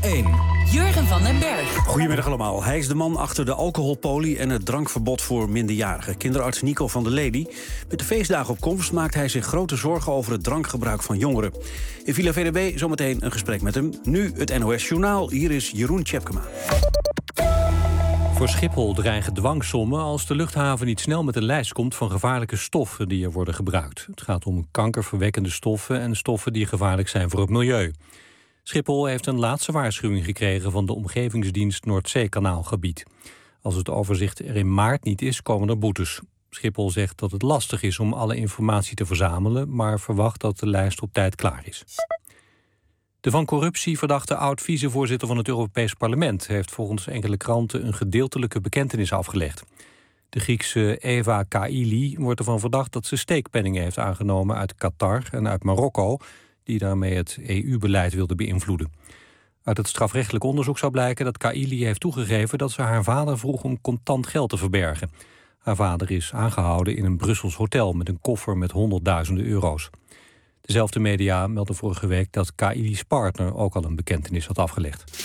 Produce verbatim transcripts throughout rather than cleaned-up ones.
één. Jurgen van den Berg. Goedemiddag allemaal. Hij is de man achter de alcoholpolie en het drankverbod voor minderjarigen. Kinderarts Nico van der Lely. Met de feestdagen op komst maakt hij zich grote zorgen over het drankgebruik van jongeren. In Villa V D B zometeen een gesprek met hem. Nu het N O S Journaal. Hier is Jeroen Tjepkema. Voor Schiphol dreigen dwangsommen als de luchthaven niet snel met een lijst komt van gevaarlijke stoffen die er worden gebruikt. Het gaat om kankerverwekkende stoffen en stoffen die gevaarlijk zijn voor het milieu. Schiphol heeft een laatste waarschuwing gekregen van de omgevingsdienst Noordzeekanaalgebied. Als het overzicht er in maart niet is, komen er boetes. Schiphol zegt dat het lastig is om alle informatie te verzamelen, maar verwacht dat de lijst op tijd klaar is. De van corruptie verdachte oud-vicevoorzitter van het Europees Parlement heeft volgens enkele kranten een gedeeltelijke bekentenis afgelegd. De Griekse Eva Kaili wordt ervan verdacht dat ze steekpenningen heeft aangenomen uit Qatar en uit Marokko, die daarmee het E U-beleid wilde beïnvloeden. Uit het strafrechtelijk onderzoek zou blijken dat Kaili heeft toegegeven dat ze haar vader vroeg om contant geld te verbergen. Haar vader is aangehouden in een Brussels hotel met een koffer met honderdduizenden euro's. Dezelfde media meldden vorige week dat Kaili's partner ook al een bekentenis had afgelegd.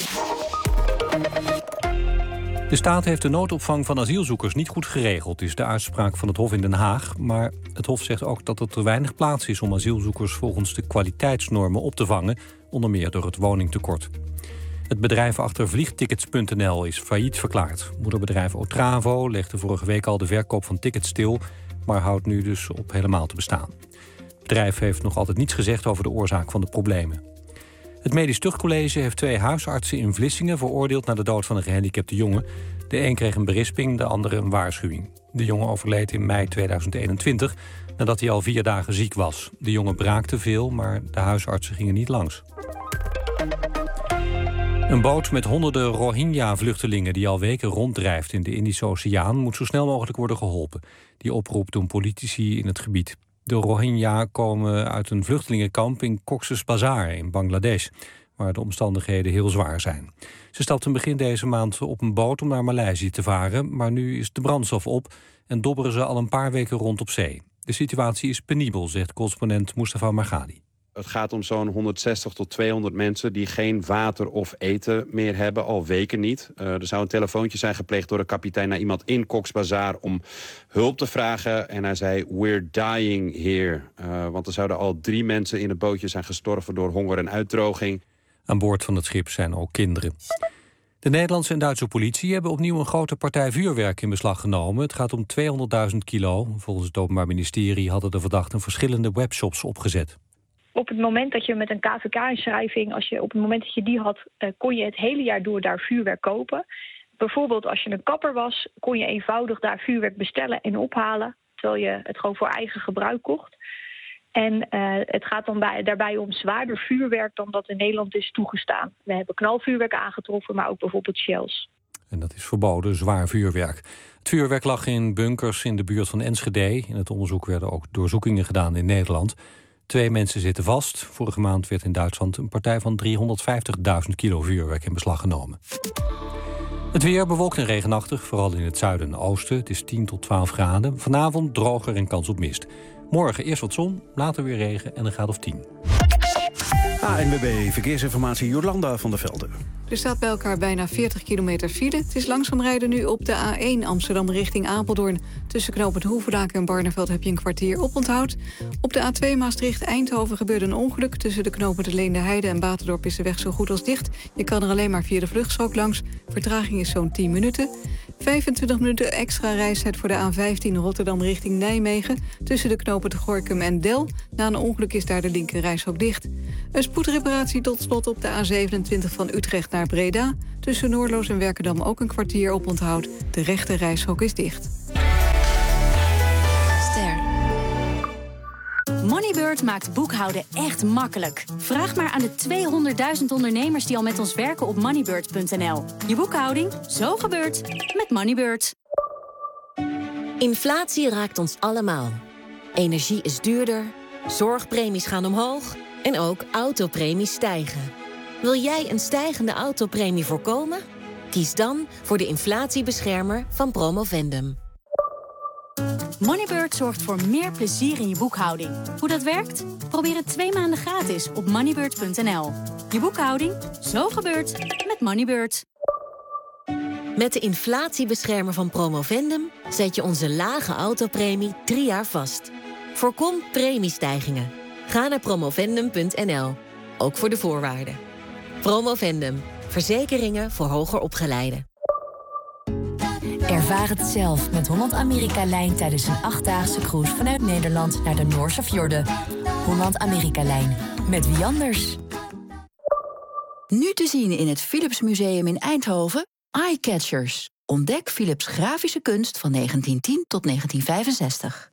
De staat heeft de noodopvang van asielzoekers niet goed geregeld, is de uitspraak van het Hof in Den Haag. Maar het Hof zegt ook dat er te weinig plaats is om asielzoekers volgens de kwaliteitsnormen op te vangen, onder meer door het woningtekort. Het bedrijf achter vliegtickets punt n l is failliet verklaard. Moederbedrijf Otravo legde vorige week al de verkoop van tickets stil, maar houdt nu dus op helemaal te bestaan. Het bedrijf heeft nog altijd niets gezegd over de oorzaak van de problemen. Het Medisch Tuchtcollege heeft twee huisartsen in Vlissingen veroordeeld naar de dood van een gehandicapte jongen. De een kreeg een berisping, de andere een waarschuwing. De jongen overleed in mei tweeduizend eenentwintig nadat hij al vier dagen ziek was. De jongen braakte veel, maar de huisartsen gingen niet langs. Een boot met honderden Rohingya-vluchtelingen die al weken ronddrijft in de Indische Oceaan moet zo snel mogelijk worden geholpen. Die oproep doen politici in het gebied. De Rohingya komen uit een vluchtelingenkamp in Cox's Bazar in Bangladesh, waar de omstandigheden heel zwaar zijn. Ze stapten begin deze maand op een boot om naar Maleisië te varen, maar nu is de brandstof op en dobberen ze al een paar weken rond op zee. De situatie is penibel, zegt correspondent Mustafa Margadi. Het gaat om zo'n honderdzestig tot tweehonderd mensen die geen water of eten meer hebben, al weken niet. Uh, er zou een telefoontje zijn gepleegd door de kapitein naar iemand in Cox's Bazar om hulp te vragen. En hij zei, we're dying here. Uh, want er zouden al drie mensen in het bootje zijn gestorven door honger en uitdroging. Aan boord van het schip zijn ook kinderen. De Nederlandse en Duitse politie hebben opnieuw een grote partij vuurwerk in beslag genomen. Het gaat om tweehonderdduizend kilo. Volgens het Openbaar Ministerie hadden de verdachten verschillende webshops opgezet. Op het moment dat je met een K V K-inschrijving, als je op het moment dat je die had, uh, kon je het hele jaar door daar vuurwerk kopen. Bijvoorbeeld als je een kapper was, kon je eenvoudig daar vuurwerk bestellen en ophalen, terwijl je het gewoon voor eigen gebruik kocht. En uh, het gaat dan bij, daarbij om zwaarder vuurwerk dan dat in Nederland is toegestaan. We hebben knalvuurwerk aangetroffen, maar ook bijvoorbeeld shells. En dat is verboden, zwaar vuurwerk. Het vuurwerk lag in bunkers in de buurt van Enschede. In het onderzoek werden ook doorzoekingen gedaan in Nederland. Twee mensen zitten vast. Vorige maand werd in Duitsland een partij van driehonderdvijftigduizend kilo vuurwerk in beslag genomen. Het weer bewolkt en regenachtig, vooral in het zuiden en oosten. Het is tien tot twaalf graden. Vanavond droger en kans op mist. Morgen eerst wat zon, later weer regen en een graad of tien. A N W B Verkeersinformatie, Jolanda van der Velde. Er staat bij elkaar bijna veertig kilometer file. Het is langzaam rijden nu op de A één Amsterdam richting Apeldoorn. Tussen knooppunt Hoevendaak en Barneveld heb je een kwartier oponthoud. Op de A twee Maastricht-Eindhoven gebeurde een ongeluk. Tussen de knooppunten Leende Heide en Baterdorp is de weg zo goed als dicht. Je kan er alleen maar via de vluchtstrook langs. Vertraging is zo'n tien minuten. vijfentwintig minuten extra reistijd voor de A vijftien Rotterdam richting Nijmegen. Tussen de knooppunten Gorinchem en Del. Na een ongeluk is daar de linker reishok dicht. Een spoedreparatie tot slot op de A zevenentwintig van Utrecht naar Breda. Tussen Noordloos en Werkendam ook een kwartier oponthoud. De rechte reishok is dicht. Ster. Moneybird maakt boekhouden echt makkelijk. Vraag maar aan de tweehonderdduizend ondernemers die al met ons werken op moneybird punt n l. Je boekhouding, zo gebeurt met Moneybird. Inflatie raakt ons allemaal. Energie is duurder, zorgpremies gaan omhoog en ook autopremies stijgen. Wil jij een stijgende autopremie voorkomen? Kies dan voor de inflatiebeschermer van Promovendum. Moneybird zorgt voor meer plezier in je boekhouding. Hoe dat werkt? Probeer het twee maanden gratis op moneybird punt n l. Je boekhouding, zo gebeurt met Moneybird. Met de inflatiebeschermer van Promovendum zet je onze lage autopremie drie jaar vast. Voorkom premiestijgingen. Ga naar promovendum punt n l, ook voor de voorwaarden. Promovendum, verzekeringen voor hoger opgeleiden. Ervaar het zelf met Holland Amerika-lijn tijdens een achtdaagse cruise vanuit Nederland naar de Noorse fjorden. Holland Amerika-lijn, met wie anders? Nu te zien in het Philips Museum in Eindhoven, Eyecatchers. Ontdek Philips grafische kunst van negentien tien tot negentien vijfenzestig.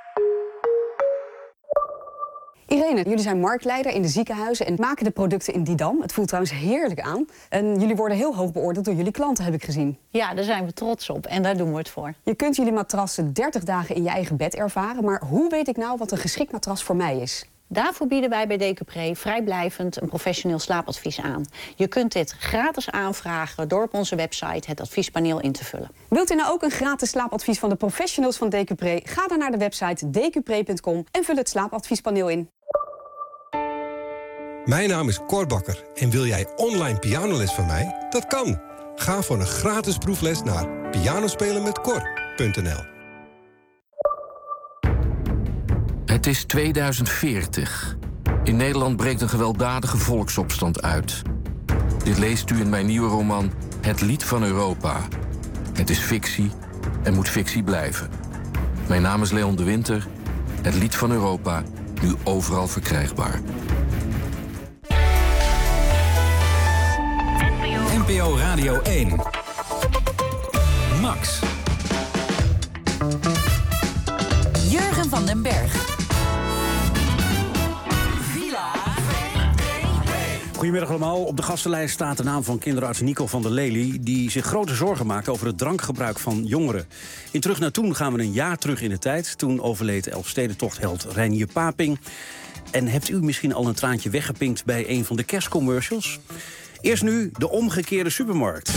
Irene, jullie zijn marktleider in de ziekenhuizen en maken de producten in Didam. Het voelt trouwens heerlijk aan. En jullie worden heel hoog beoordeeld door jullie klanten, heb ik gezien. Ja, daar zijn we trots op en daar doen we het voor. Je kunt jullie matrassen dertig dagen in je eigen bed ervaren. Maar hoe weet ik nou wat een geschikt matras voor mij is? Daarvoor bieden wij bij Decupré vrijblijvend een professioneel slaapadvies aan. Je kunt dit gratis aanvragen door op onze website het adviespaneel in te vullen. Wilt u nou ook een gratis slaapadvies van de professionals van Decupré? Ga dan naar de website decupré punt com en vul het slaapadviespaneel in. Mijn naam is Cor Bakker en wil jij online pianoles van mij? Dat kan. Ga voor een gratis proefles naar pianospelenmetcor punt n l. Het is tweeduizend veertig. In Nederland breekt een gewelddadige volksopstand uit. Dit leest u in mijn nieuwe roman Het Lied van Europa. Het is fictie en moet fictie blijven. Mijn naam is Leon de Winter. Het Lied van Europa, nu overal verkrijgbaar. N P O Radio één. Max. Jurgen van den Berg. Goedemiddag allemaal. Op de gastenlijst staat de naam van kinderarts Nico van der Lely, die zich grote zorgen maakt over het drankgebruik van jongeren. In Terug naar Toen gaan we een jaar terug in de tijd. Toen overleed Elfstedentochtheld Reinier Paping. En hebt u misschien al een traantje weggepinkt bij een van de kerstcommercials? Eerst nu de omgekeerde supermarkt.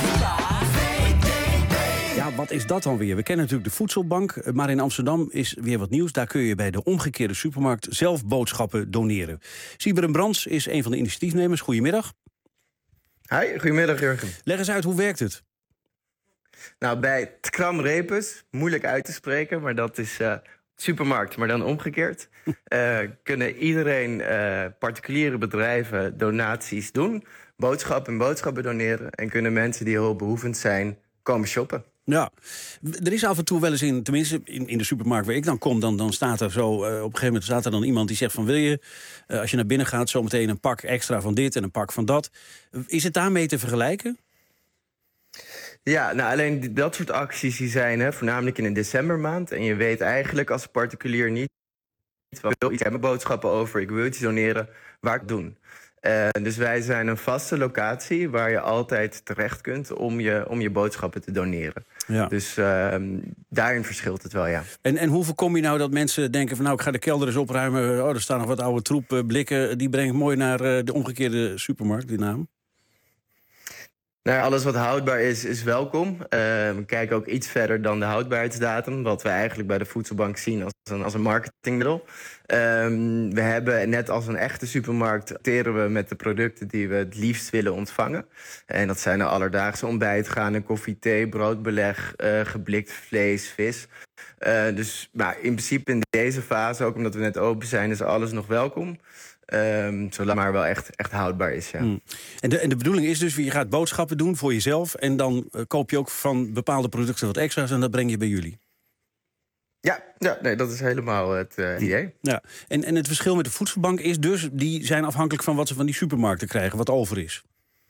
Ja, wat is dat dan weer? We kennen natuurlijk de voedselbank, maar in Amsterdam is weer wat nieuws. Daar kun je bij de omgekeerde supermarkt zelf boodschappen doneren. Sieberen Brands is een van de initiatiefnemers. Goedemiddag. Hi, goedemiddag Jurgen. Leg eens uit, hoe werkt het? Nou, bij Tkram Repus, moeilijk uit te spreken, maar dat is uh, supermarkt, maar dan omgekeerd. uh, kunnen iedereen, uh, particuliere bedrijven, donaties doen, boodschappen en boodschappen doneren en kunnen mensen die hulpbehoevend zijn komen shoppen. Ja, er is af en toe wel eens in, tenminste in, in de supermarkt waar ik dan kom, dan, dan staat er zo, uh, op een gegeven moment staat er dan iemand die zegt van wil je, uh, als je naar binnen gaat, zometeen een pak extra van dit en een pak van dat. Is het daarmee te vergelijken? Ja, nou alleen die, dat soort acties die zijn hè, voornamelijk in een decembermaand. En je weet eigenlijk als particulier niet, ik wil iets hebben boodschappen over, ik wil iets doneren, waar ik het doen. Uh, dus wij zijn een vaste locatie waar je altijd terecht kunt om je, om je boodschappen te doneren. Ja. Dus uh, daarin verschilt het wel, ja. En, en hoe voorkom je nou dat mensen denken van nou, ik ga de kelder eens opruimen. Oh, er staan nog wat oude troep, uh, blikken. Die breng ik mooi naar uh, de omgekeerde supermarkt, die naam. Nou ja, alles wat houdbaar is, is welkom. Uh, we kijken ook iets verder dan de houdbaarheidsdatum, wat we eigenlijk bij de voedselbank zien als een, als een marketingmiddel. Um, we hebben, net als een echte supermarkt, acteren we met de producten die we het liefst willen ontvangen. En dat zijn de alledaagse ontbijtgranen, koffie, thee, broodbeleg, uh, geblikt vlees, vis. Uh, dus maar in principe in deze fase, ook omdat we net open zijn, is alles nog welkom. Um, zolang maar wel echt, echt houdbaar is, ja. Hmm. En, de, en de bedoeling is dus, je gaat boodschappen doen voor jezelf en dan uh, koop je ook van bepaalde producten wat extra's en dat breng je bij jullie. Ja, ja nee, dat is helemaal het uh, idee. Ja. En, en het verschil met de voedselbank is dus, die zijn afhankelijk van wat ze van die supermarkten krijgen, wat over is.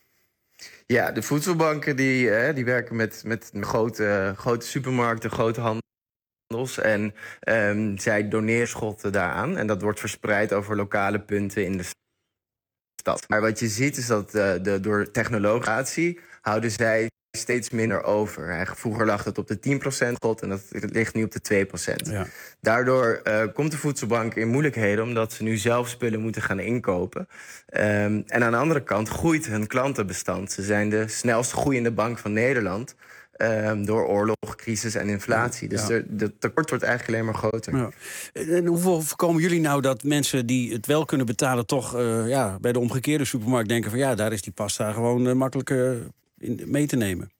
Ja, de voedselbanken die, uh, die werken met, met grote, grote supermarkten, grote handels. En um, zij doneren schotten daaraan. En dat wordt verspreid over lokale punten in de stad. Maar wat je ziet is dat uh, de, door technologie houden zij steeds minder over. Vroeger lag het op de tien procent schot en dat ligt nu op de twee procent. Ja. Daardoor uh, komt de voedselbank in moeilijkheden omdat ze nu zelf spullen moeten gaan inkopen. Um, en aan de andere kant groeit hun klantenbestand. Ze zijn de snelst groeiende bank van Nederland. Um, door oorlog, crisis en inflatie. Dus Ja. het tekort wordt eigenlijk alleen maar groter. Ja. En hoeveel voorkomen jullie nou dat mensen die het wel kunnen betalen... toch uh, ja, bij de omgekeerde supermarkt denken van... ja, daar is die pasta gewoon uh, makkelijk uh, in, mee te nemen?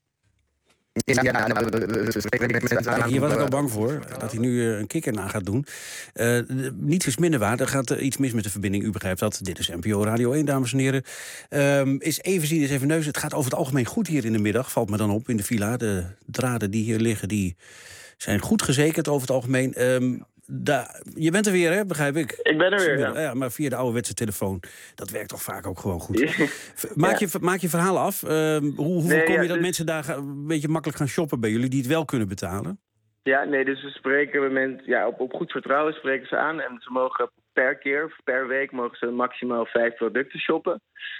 Ja, ja, nou, we spreken met mensen aan. Hier was ik al bang voor, dat hij nu uh, een kikker na gaat doen. Uh, niets is minder waar, er gaat uh, iets mis met de verbinding. U begrijpt dat. Dit is N P O Radio één, dames en heren. Um, is even zien, is even neus. Het gaat over het algemeen goed hier in de middag. Valt me dan op in de villa. De draden die hier liggen, die zijn goed gezekerd over het algemeen. Um, Da, je bent er weer, hè, begrijp ik? Ik ben er weer, ja. ja. Maar via de ouderwetse telefoon. Dat werkt toch vaak ook gewoon goed. Maak, ja. je, maak je verhaal af. Uh, hoe hoe nee, kom ja, je dat dus... mensen daar een beetje makkelijk gaan shoppen bij jullie... die het wel kunnen betalen? Ja, nee, dus we spreken met mensen... Ja, op, op goed vertrouwen spreken ze aan. En ze mogen per keer, of per week... mogen ze maximaal vijf producten shoppen.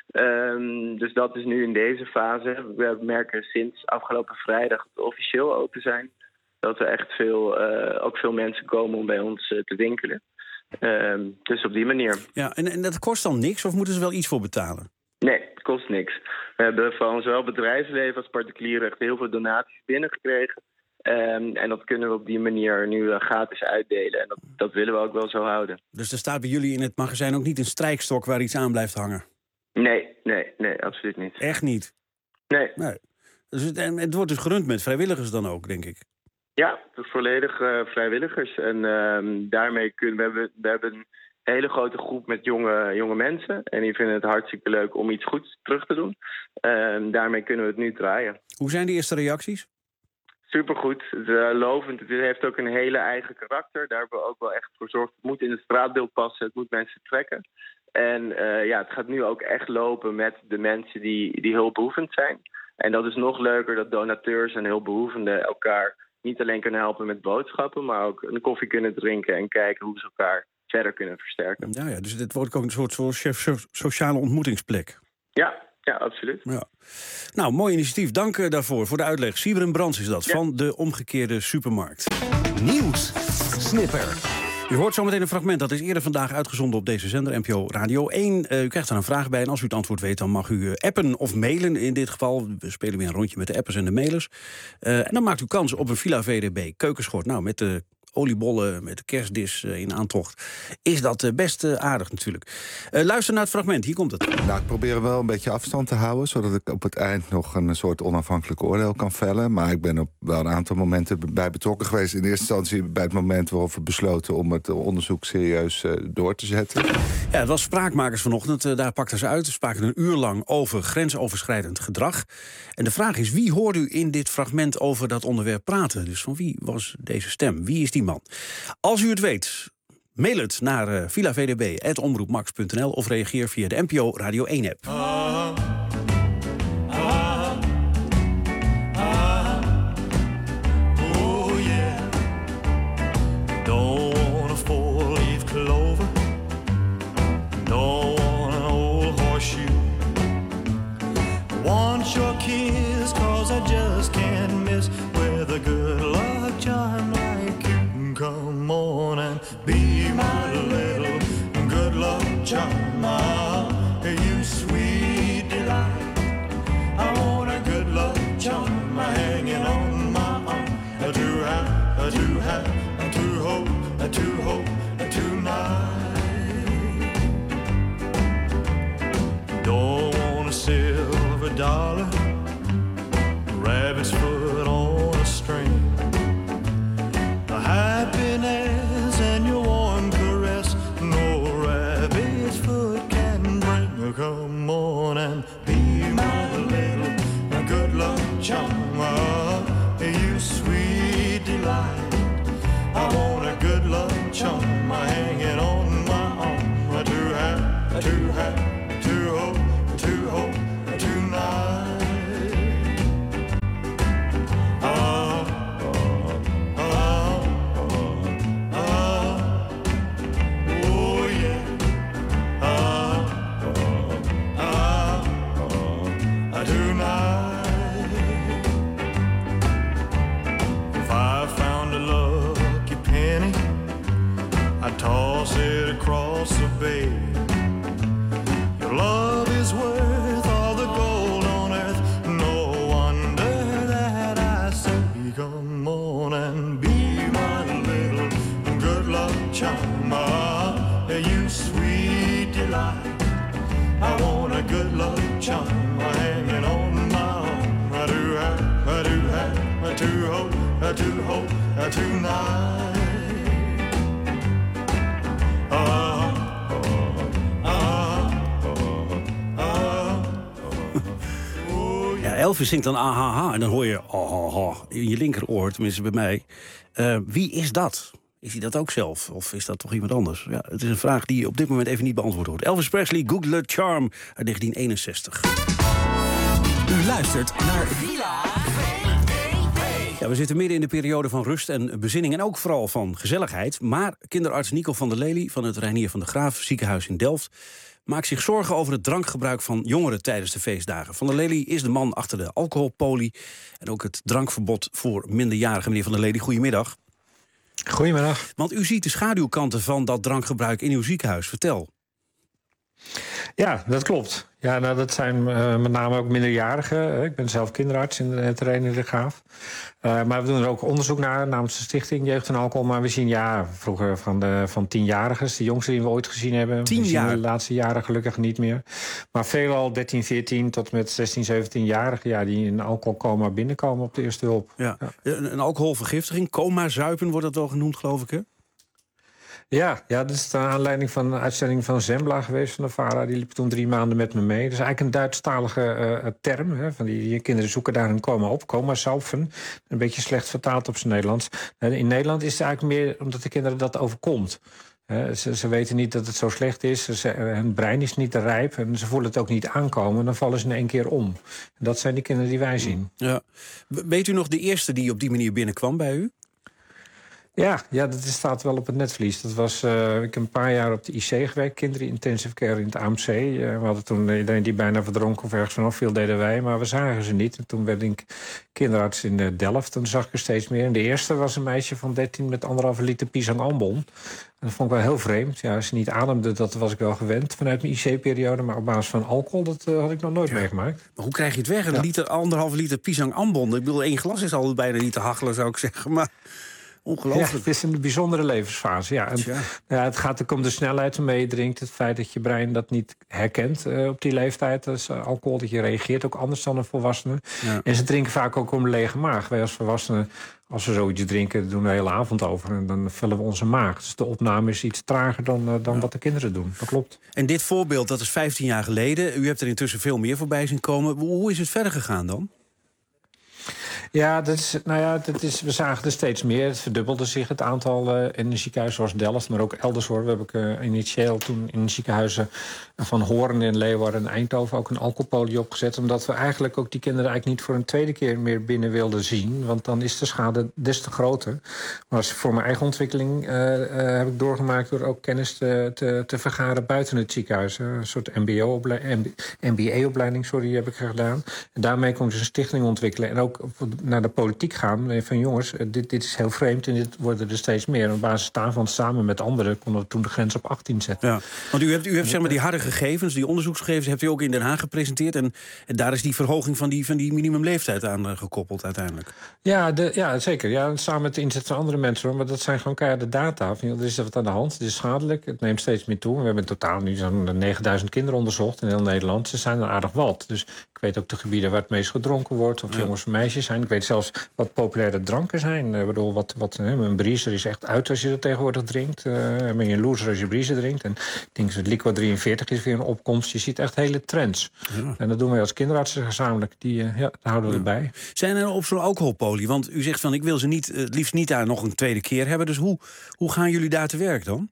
Um, dus dat is nu in deze fase. We merken sinds afgelopen vrijdag dat we officieel open zijn... dat er echt veel, uh, ook veel mensen komen om bij ons uh, te winkelen. Uh, dus op die manier. Ja, en, en dat kost dan niks of moeten ze wel iets voor betalen? Nee, het kost niks. We hebben van zowel bedrijfsleven als particulieren echt heel veel donaties binnengekregen. Um, en dat kunnen we op die manier nu uh, gratis uitdelen. En dat, dat willen we ook wel zo houden. Dus er staat bij jullie in het magazijn ook niet een strijkstok waar iets aan blijft hangen? Nee, nee, nee, absoluut niet. Echt niet? Nee. nee. Dus het, en het wordt dus gerund met vrijwilligers dan ook, denk ik? Ja, volledig uh, vrijwilligers. En uh, daarmee kunnen we hebben, we hebben een hele grote groep met jonge, jonge mensen. En die vinden het hartstikke leuk om iets goeds terug te doen. Uh, daarmee kunnen we het nu draaien. Hoe zijn de eerste reacties? Supergoed. Het, uh, lovend. Het heeft ook een hele eigen karakter. Daar hebben we ook wel echt voor gezorgd. Het moet in het straatbeeld passen. Het moet mensen trekken. En uh, ja, het gaat nu ook echt lopen met de mensen die, die hulpbehoevend zijn. En dat is nog leuker dat donateurs en hulpbehoevenden elkaar niet alleen kunnen helpen met boodschappen, maar ook een koffie kunnen drinken en kijken hoe ze elkaar verder kunnen versterken. Ja, ja, dus dit wordt ook een soort, soort sociale ontmoetingsplek. Ja, ja, absoluut. Ja. Nou, mooi initiatief. Dank uh, daarvoor, voor de uitleg. Siebren Brands is dat, ja. Van de omgekeerde supermarkt. Nieuws. Snipper. U hoort zometeen een fragment, dat is eerder vandaag uitgezonden op deze zender, N P O Radio één. Uh, u krijgt daar een vraag bij en als u het antwoord weet... dan mag u uh, appen of mailen in dit geval. We spelen weer een rondje met de appers en de mailers. Uh, en dan maakt u kans op een Villa V D B keukenschort. Nou, met de oliebollen, met de kerstdis uh, in aantocht... is dat uh, best uh, aardig natuurlijk. Uh, luister naar het fragment, hier komt het. Nou, ik probeer wel een beetje afstand te houden... zodat ik op het eind nog een soort onafhankelijk oordeel kan vellen. Maar ik ben op wel een aantal momenten bij betrokken geweest. In eerste instantie bij het moment waarop we besloten... om het onderzoek serieus uh, door te zetten. Ja, het was Spraakmakers vanochtend. Uh, daar pakten ze uit. Ze spraken een uur lang over grensoverschrijdend gedrag. En de vraag is, wie hoort u in dit fragment over dat onderwerp praten? Dus van wie was deze stem? Wie is die man? Als u het weet, mail het naar uh, villa v d b apenstaartje omroepmax punt n l of reageer via de N P O Radio één app. Ah, ah, ah, oh yeah. Don't want a four-leaf clover. Don't want an old horseshoe. Want your kiss cause I just can't miss with a good luck charm like you. Come on and be my little good luck charm, you sweet delight. I want a good luck charm hanging on my arm, to have, to have, to hope, to hope tonight. Don't want a silver dollar, rabbit's foot on a string. Happiness and your warm caress, no rabbit's foot can bring. Come on and be my little good luck charm, you sweet delight. I want a good luck charm hanging on my arm, to have, to have, to hope, to hope tonight. Uh, toss it across the bay. Your love is worth all the gold on earth. No wonder that I tonight. Ah, ah, ah, Ja, Elvis zingt dan ahaha en dan hoor je ahaha in je linkeroor, tenminste bij mij. Uh, wie is dat? Is hij dat ook zelf? Of is dat toch iemand anders? Ja, het is een vraag die op dit moment even niet beantwoord wordt. Elvis Presley, Good Luck Charm uit negentien eenenzestig. U luistert naar Villa V P. Ja, we zitten midden in de periode van rust en bezinning en ook vooral van gezelligheid. Maar kinderarts Nico van der Lely van het Reinier van de Graaf ziekenhuis in Delft maakt zich zorgen over het drankgebruik van jongeren tijdens de feestdagen. Van der Lely is de man achter de alcoholpolie en ook het drankverbod voor minderjarigen. Meneer Van der Lely, goedemiddag. Goedemiddag. Want u ziet de schaduwkanten van dat drankgebruik in uw ziekenhuis. Vertel. Ja, dat klopt. Ja, nou, dat zijn uh, met name ook minderjarigen. Ik ben zelf kinderarts in het Reinier de Graaf. Uh, maar we doen er ook onderzoek naar namens de Stichting Jeugd en Alcohol. Maar we zien ja, vroeger van, de, van tienjarigen, de jongste die we ooit gezien hebben. Tien we zien jaar? de laatste jaren gelukkig niet meer. Maar veelal dertien, veertien tot met zestien, zeventien-jarigen... Ja, die in alcoholcoma binnenkomen op de eerste hulp. Ja. Ja. Een, een alcoholvergiftiging, coma, zuipen wordt dat wel genoemd, geloof ik, hè? Ja, ja, dat is de aanleiding van een uitzending van Zembla geweest van de VARA. Die liep toen drie maanden met me mee. Dat is eigenlijk een Duitsstalige uh, term. Hè, van die, die kinderen zoeken daar een coma op. Coma saufen. Een beetje slecht vertaald op zijn Nederlands. Uh, in Nederland is het eigenlijk meer omdat de kinderen dat overkomt. Uh, ze, ze weten niet dat het zo slecht is. Ze, hun brein is niet te rijp. En ze voelen het ook niet aankomen. Dan vallen ze in één keer om. En dat zijn die kinderen die wij zien. Ja. Weet u nog de eerste die op die manier binnenkwam bij u? Ja, ja, dat staat wel op het netvlies. Dat was, uh, ik heb een paar jaar op de I C gewerkt, kinderen intensive care in het A M C. Uh, we hadden toen iedereen die bijna verdronken of ergens vanaf viel, deden wij, maar we zagen ze niet. En toen werd ik kinderarts in uh, Delft, toen zag ik er steeds meer. En de eerste was een meisje van dertien met anderhalve liter pisang ambon. En dat vond ik wel heel vreemd. Ja, als ze niet ademde, dat was ik wel gewend vanuit mijn I C-periode. Maar op basis van alcohol, dat uh, had ik nog nooit ja. meegemaakt. Maar hoe krijg je het weg? Een ja. liter, anderhalve liter pisang ambon. Ik bedoel, één glas is al bijna niet te hachelen, zou ik zeggen. Maar ongelooflijk. Ja, het is een bijzondere levensfase. Ja. En, ja, het gaat ook om de snelheid waarmee je drinkt. Het feit dat je brein dat niet herkent uh, op die leeftijd. Dat is uh, alcohol, dat je reageert ook anders dan een volwassene. Ja. En ze drinken vaak ook om een lege maag. Wij als volwassenen, als we zoiets drinken, doen we de hele avond over. En dan vullen we onze maag. Dus de opname is iets trager dan, uh, dan ja. wat de kinderen doen. Dat klopt. En dit voorbeeld, dat is vijftien jaar geleden. U hebt er intussen veel meer voorbij zien komen. Hoe is het verder gegaan dan? Ja, dat is, nou ja, dat is, we zagen er steeds meer. Het verdubbelde zich het aantal uh, in een ziekenhuis zoals Delft, maar ook elders hoor. We hebben uh, initieel toen in ziekenhuizen van Hoorn in Leeuwarden en Eindhoven ook een alcoholpolie opgezet. Omdat we eigenlijk ook die kinderen eigenlijk niet voor een tweede keer meer binnen wilden zien. Want dan is de schade des te groter. Maar als voor mijn eigen ontwikkeling uh, uh, heb ik doorgemaakt door ook kennis te, te, te vergaren buiten het ziekenhuis. Uh, een soort M B A-opleiding sorry, heb ik gedaan. En daarmee kon ik dus een stichting ontwikkelen. En ook naar de politiek gaan. Van jongens, dit, dit is heel vreemd en dit worden er steeds meer. En op basis daarvan samen met anderen konden we toen de grens op achttien zetten. Ja, want u hebt, u hebt zeg maar die harde gegevens, die onderzoeksgegevens, hebt u ook in Den Haag gepresenteerd. En, en daar is die verhoging van die, van die minimumleeftijd aan uh, gekoppeld uiteindelijk. Ja, de, ja zeker. Ja, samen met de inzet van andere mensen. Hoor. Maar dat zijn gewoon keiharde data. Van, er is wat aan de hand. Het is schadelijk. Het neemt steeds meer toe. We hebben in totaal nu zo'n negenduizend kinderen onderzocht in heel Nederland. Ze zijn er aardig wat. Dus ik weet ook de gebieden waar het meest gedronken wordt. Of ja. jongens of meisjes zijn. Ik weet zelfs wat populaire dranken zijn. Ik bedoel, wat, wat, hè, een briezer is echt uit als je dat tegenwoordig drinkt. Uh, ben je een loser als je briezer drinkt. En ik denk dat Liquid drieënveertig is weer een opkomst. Je ziet echt hele trends. Ja. En dat doen wij als kinderartsen gezamenlijk. Die, uh, ja, daar houden we ja. erbij. Zijn er op zo'n alcoholpolie? Want u zegt van, ik wil ze niet, het liefst niet daar nog een tweede keer hebben. Dus hoe, hoe gaan jullie daar te werk dan?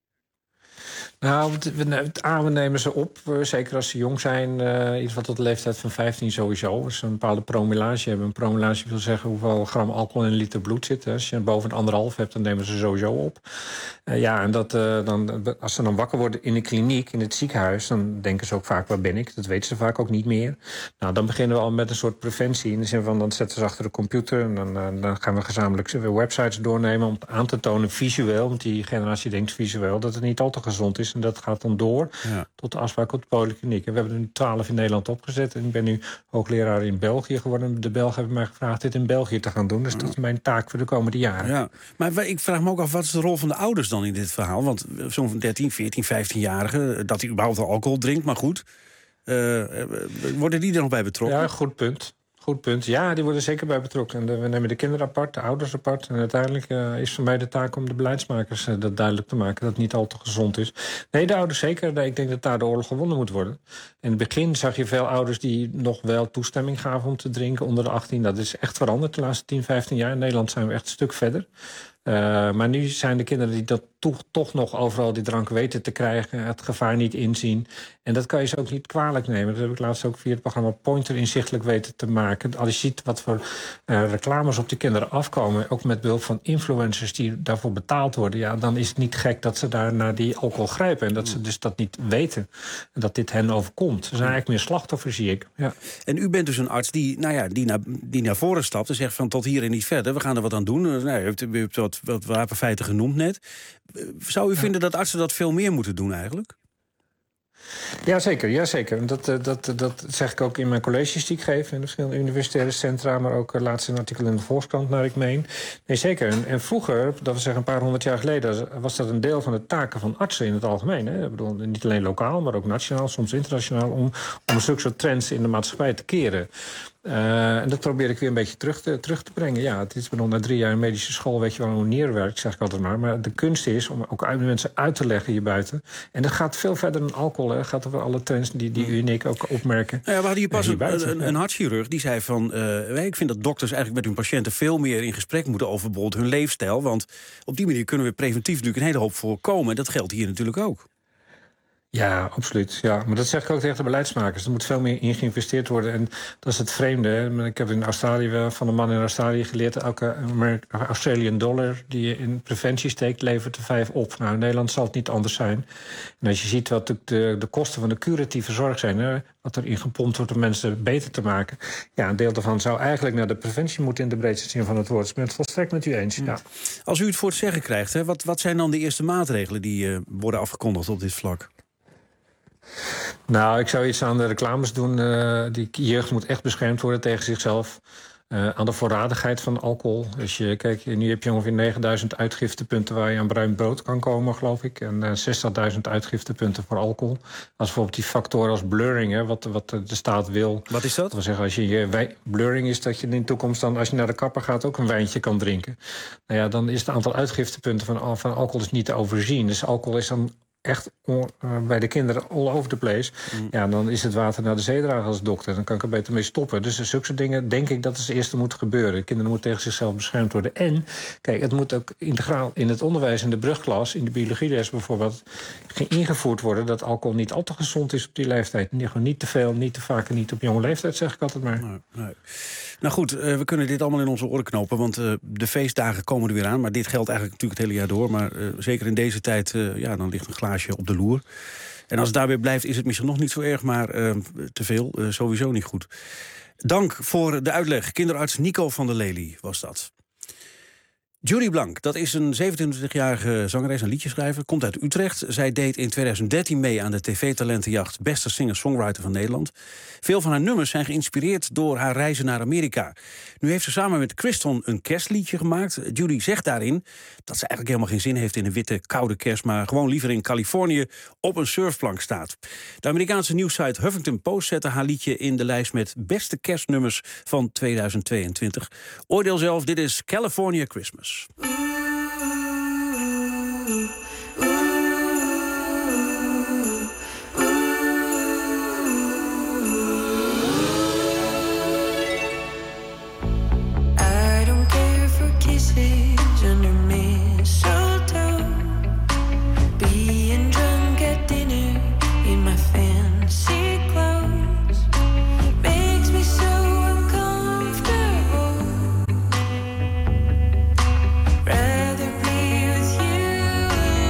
Nou, het A, we nemen ze op, zeker als ze jong zijn. Uh, iets wat tot de leeftijd van vijftien sowieso. Als ze een bepaalde promillage hebben. Een promillage wil zeggen hoeveel gram alcohol in een liter bloed zit. Als je boven een anderhalf hebt, dan nemen ze sowieso op. Uh, ja, en dat, uh, dan, als ze dan wakker worden in de kliniek, in het ziekenhuis, dan denken ze ook vaak, waar ben ik? Dat weten ze vaak ook niet meer. Nou, dan beginnen we al met een soort preventie. In de zin van, dan zetten ze achter de computer. En dan, uh, dan gaan we gezamenlijk websites doornemen om aan te tonen visueel. Want die generatie denkt visueel dat het niet al te gezond is. En dat gaat dan door ja. tot de afspraak op de polykliniek. En we hebben er nu twaalf in Nederland opgezet. En ik ben nu hoogleraar in België geworden. De Belgen hebben mij gevraagd dit in België te gaan doen. Dus ja. dat is mijn taak voor de komende jaren. Ja. Maar ik vraag me ook af, wat is de rol van de ouders dan in dit verhaal? Want zo'n dertien, veertien, vijftien-jarige, dat hij überhaupt al alcohol drinkt, maar goed. Uh, worden die er nog bij betrokken? Ja, goed punt. Goed punt. Ja, die worden zeker bij betrokken. En de, we nemen de kinderen apart, de ouders apart. En uiteindelijk uh, is voor mij de taak om de beleidsmakers uh, dat duidelijk te maken. Dat het niet al te gezond is. Nee, de ouders zeker. Ik denk dat daar de oorlog gewonnen moet worden. In het begin zag je veel ouders die nog wel toestemming gaven om te drinken onder de achttien. Dat is echt veranderd de laatste tien, vijftien jaar. In Nederland zijn we echt een stuk verder. Uh, maar nu zijn de kinderen die dat toch, toch nog overal die drank weten te krijgen, het gevaar niet inzien. En dat kan je ze ook niet kwalijk nemen. Dat heb ik laatst ook via het programma Pointer inzichtelijk weten te maken. Als je ziet wat voor uh, reclames op die kinderen afkomen, ook met behulp van influencers die daarvoor betaald worden, ja, dan is het niet gek dat ze daar naar die alcohol grijpen. En dat ze dus dat niet weten. En dat dit hen overkomt. Ze zijn eigenlijk meer slachtoffers, zie ik. Ja. En u bent dus een arts die, nou ja, die, naar, die naar voren stapt en zegt van tot hier en niet verder. We gaan er wat aan doen. Nou, u heeft, u hebt wat, wat wapenfeiten genoemd net. Zou u vinden dat artsen dat veel meer moeten doen eigenlijk? Jazeker, jazeker. Dat, dat, dat zeg ik ook in mijn colleges die ik geef in de verschillende universitaire centra, maar ook laatst een artikel in de Volkskrant, naar ik meen. Nee, zeker. En, en vroeger, dat we zeggen een paar honderd jaar geleden, was dat een deel van de taken van artsen in het algemeen. Hè? Ik bedoel, niet alleen lokaal, maar ook nationaal, soms internationaal, om, om zulke soort trends in de maatschappij te keren. Uh, en dat probeer ik weer een beetje terug te, terug te brengen. Ja, het is bedoel, na drie jaar in medische school weet je wel hoe nier werkt, zeg ik altijd maar. Maar de kunst is om ook uit mensen uit te leggen hier buiten. En dat gaat veel verder dan alcohol. Hè. Dat gaat over alle trends die, die u en ik ook opmerken. Nou ja, we hadden hier pas een, een, een hartchirurg die zei van, Uh, ik vind dat dokters eigenlijk met hun patiënten veel meer in gesprek moeten over bijvoorbeeld hun leefstijl. Want op die manier kunnen we preventief natuurlijk een hele hoop voorkomen. En dat geldt hier natuurlijk ook. Ja, absoluut. Ja. Maar dat zeg ik ook tegen de beleidsmakers. Er moet veel meer in geïnvesteerd worden. En dat is het vreemde. Hè. Ik heb in Australië van een man in Australië geleerd, elke Australian dollar die je in preventie steekt, levert er vijf op. Nou, in Nederland zal het niet anders zijn. En als je ziet wat de, de, de kosten van de curatieve zorg zijn, hè, wat er in gepompt wordt om mensen beter te maken, ja, een deel daarvan zou eigenlijk naar de preventie moeten in de breedste zin van het woord. Ik ben het volstrekt met u eens. Ja. Als u het voor het zeggen krijgt, hè, wat, wat zijn dan de eerste maatregelen die uh, worden afgekondigd op dit vlak? Nou, ik zou iets aan de reclames doen. Uh, die jeugd moet echt beschermd worden tegen zichzelf. Uh, aan de voorradigheid van alcohol. Dus je, kijk, nu heb je ongeveer negenduizend uitgiftepunten waar je aan bruin brood kan komen, geloof ik. En uh, zestigduizend uitgiftepunten voor alcohol. Als bijvoorbeeld die factoren als blurring, hè, wat, wat de staat wil. Wat is dat? Dat wil zeggen, als je je wij, blurring is dat je in de toekomst dan, als je naar de kapper gaat, ook een wijntje kan drinken. Nou ja, dan is het aantal uitgiftepunten van, van alcohol dus niet te overzien. Dus alcohol is dan echt uh, bij de kinderen all over the place. Mm. Ja, dan is het water naar de zee dragen als dokter. Dan kan ik er beter mee stoppen. Dus zulke soort dingen denk ik dat het eerste moet gebeuren. Kinderen moeten tegen zichzelf beschermd worden. En, kijk, het moet ook integraal in het onderwijs, in de brugklas, in de biologieles bijvoorbeeld, ingevoerd worden dat alcohol niet al te gezond is op die leeftijd. Niet, gewoon niet te veel, niet te vaak en niet op jonge leeftijd, zeg ik altijd maar. Nee, nee. Nou goed, uh, we kunnen dit allemaal in onze oren knopen, want uh, de feestdagen komen er weer aan. Maar dit geldt eigenlijk natuurlijk het hele jaar door. Maar uh, zeker in deze tijd, uh, ja, dan ligt een glaasje op de loer. En als het daarbij blijft, is het misschien nog niet zo erg, maar uh, te veel, uh, sowieso niet goed. Dank voor de uitleg. Kinderarts Nico van der Lely was dat. Judy Blank, dat is een zevenentwintigjarige zangeres en liedjeschrijver, komt uit Utrecht. Zij deed in tweeduizend dertien mee aan de tv-talentenjacht Beste Singer-Songwriter van Nederland. Veel van haar nummers zijn geïnspireerd door haar reizen naar Amerika. Nu heeft ze samen met Christon een kerstliedje gemaakt. Judy zegt daarin dat ze eigenlijk helemaal geen zin heeft in een witte, koude kerst, maar gewoon liever in Californië op een surfplank staat. De Amerikaanse nieuwssite Huffington Post zette haar liedje in de lijst met beste kerstnummers van tweeduizend tweeëntwintig. Oordeel zelf, dit is California Christmas. Ooh, ooh, ooh, I don't care for kisses under mistletoe, being drunk at dinner in my fancy clothes makes me so uncomfortable. Rather be with you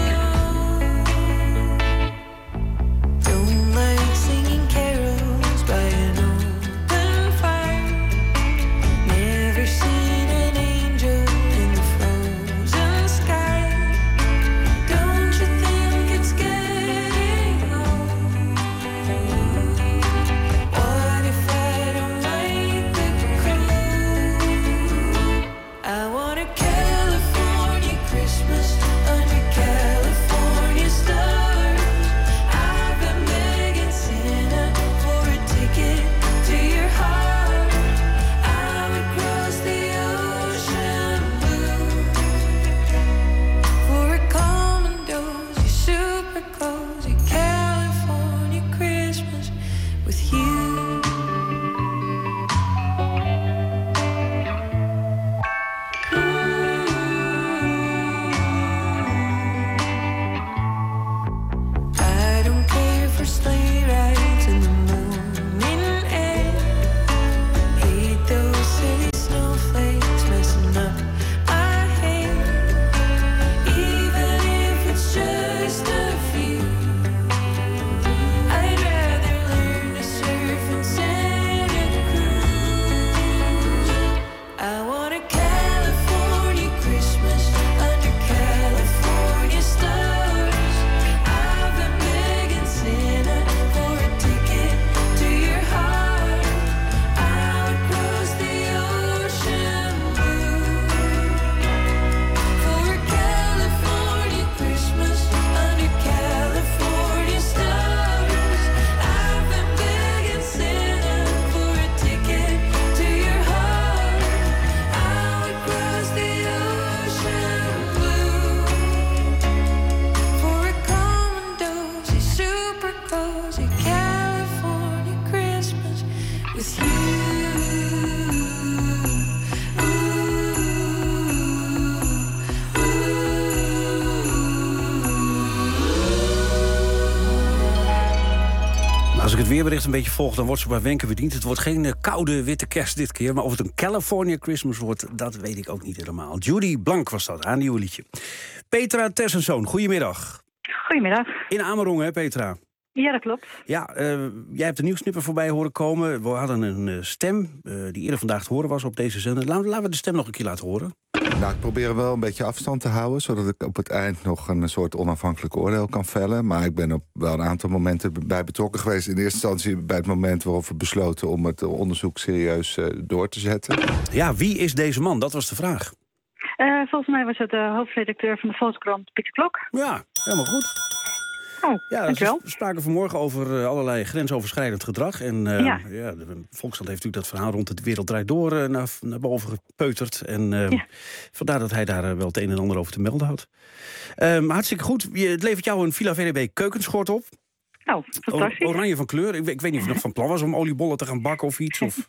Als ik het weerbericht een beetje volg, dan wordt ze bij wenken bediend. Het wordt geen uh, koude witte kerst dit keer. Maar of het een California Christmas wordt, dat weet ik ook niet helemaal. Judy Blank was dat, aan nieuwe liedje. Petra Tessensohn, goedemiddag. Goedemiddag. In Amerongen, hè Petra? Ja, dat klopt. Ja, uh, jij hebt de nieuwsnipper voorbij horen komen. We hadden een uh, stem uh, die eerder vandaag te horen was op deze zender. Laten, laten we de stem nog een keer laten horen. Nou, ik probeer wel een beetje afstand te houden, zodat ik op het eind nog een soort onafhankelijk oordeel kan vellen. Maar ik ben op wel een aantal momenten bij betrokken geweest. In eerste instantie bij het moment waarop we besloten om het onderzoek serieus uh, door te zetten. Ja, wie is deze man? Dat was de vraag. Uh, volgens mij was het de hoofdredacteur van de Volkskrant, Pieter Klok. Ja, helemaal goed. Oh, ja, dankjewel. We spraken vanmorgen over uh, allerlei grensoverschrijdend gedrag. En uh, ja. Ja, de Volkskrant heeft natuurlijk dat verhaal rond de wereld draait door uh, naar, naar boven gepeuterd. En uh, ja. vandaar dat hij daar uh, wel het een en ander over te melden had. Um, hartstikke goed. Je, het levert jou een Villa V D B keukenschort op. Oh, fantastisch. O, oranje van kleur. Ik, ik weet niet of je nog van plan was om oliebollen te gaan bakken of iets. Of...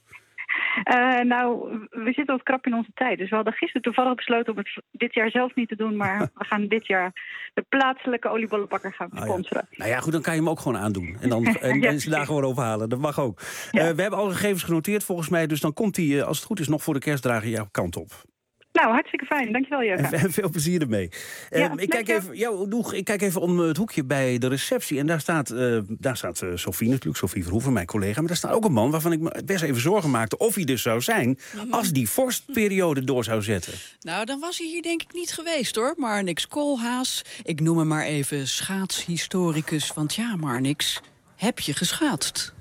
Uh, nou, we zitten wat krap in onze tijd. Dus we hadden gisteren toevallig besloten om het dit jaar zelf niet te doen. Maar we gaan dit jaar de plaatselijke oliebollenbakker gaan sponsoren. Ah, ja. Nou ja, goed, dan kan je hem ook gewoon aandoen. En dan en, ja, en ze daar gewoon overhalen. Dat mag ook. Ja. Uh, we hebben alle gegevens genoteerd volgens mij. Dus dan komt hij, uh, als het goed is, nog voor de kerstdagen jouw kant op. Nou, hartstikke fijn. Dankjewel, Jurgen. En, en veel plezier ermee. Ja, uh, ik, kijk even, jou, doeg, ik kijk even om het hoekje bij de receptie. En daar staat, uh, daar staat uh, Sophie natuurlijk, Sophie Verhoeven, mijn collega. Maar daar staat ook een man waarvan ik me best even zorgen maakte of hij dus zou zijn als die vorstperiode door zou zetten. Nou, dan was hij hier denk ik niet geweest, hoor. Marnix Koolhaas. Ik noem hem maar even schaatshistoricus. Want ja, Marnix, heb je geschaatst?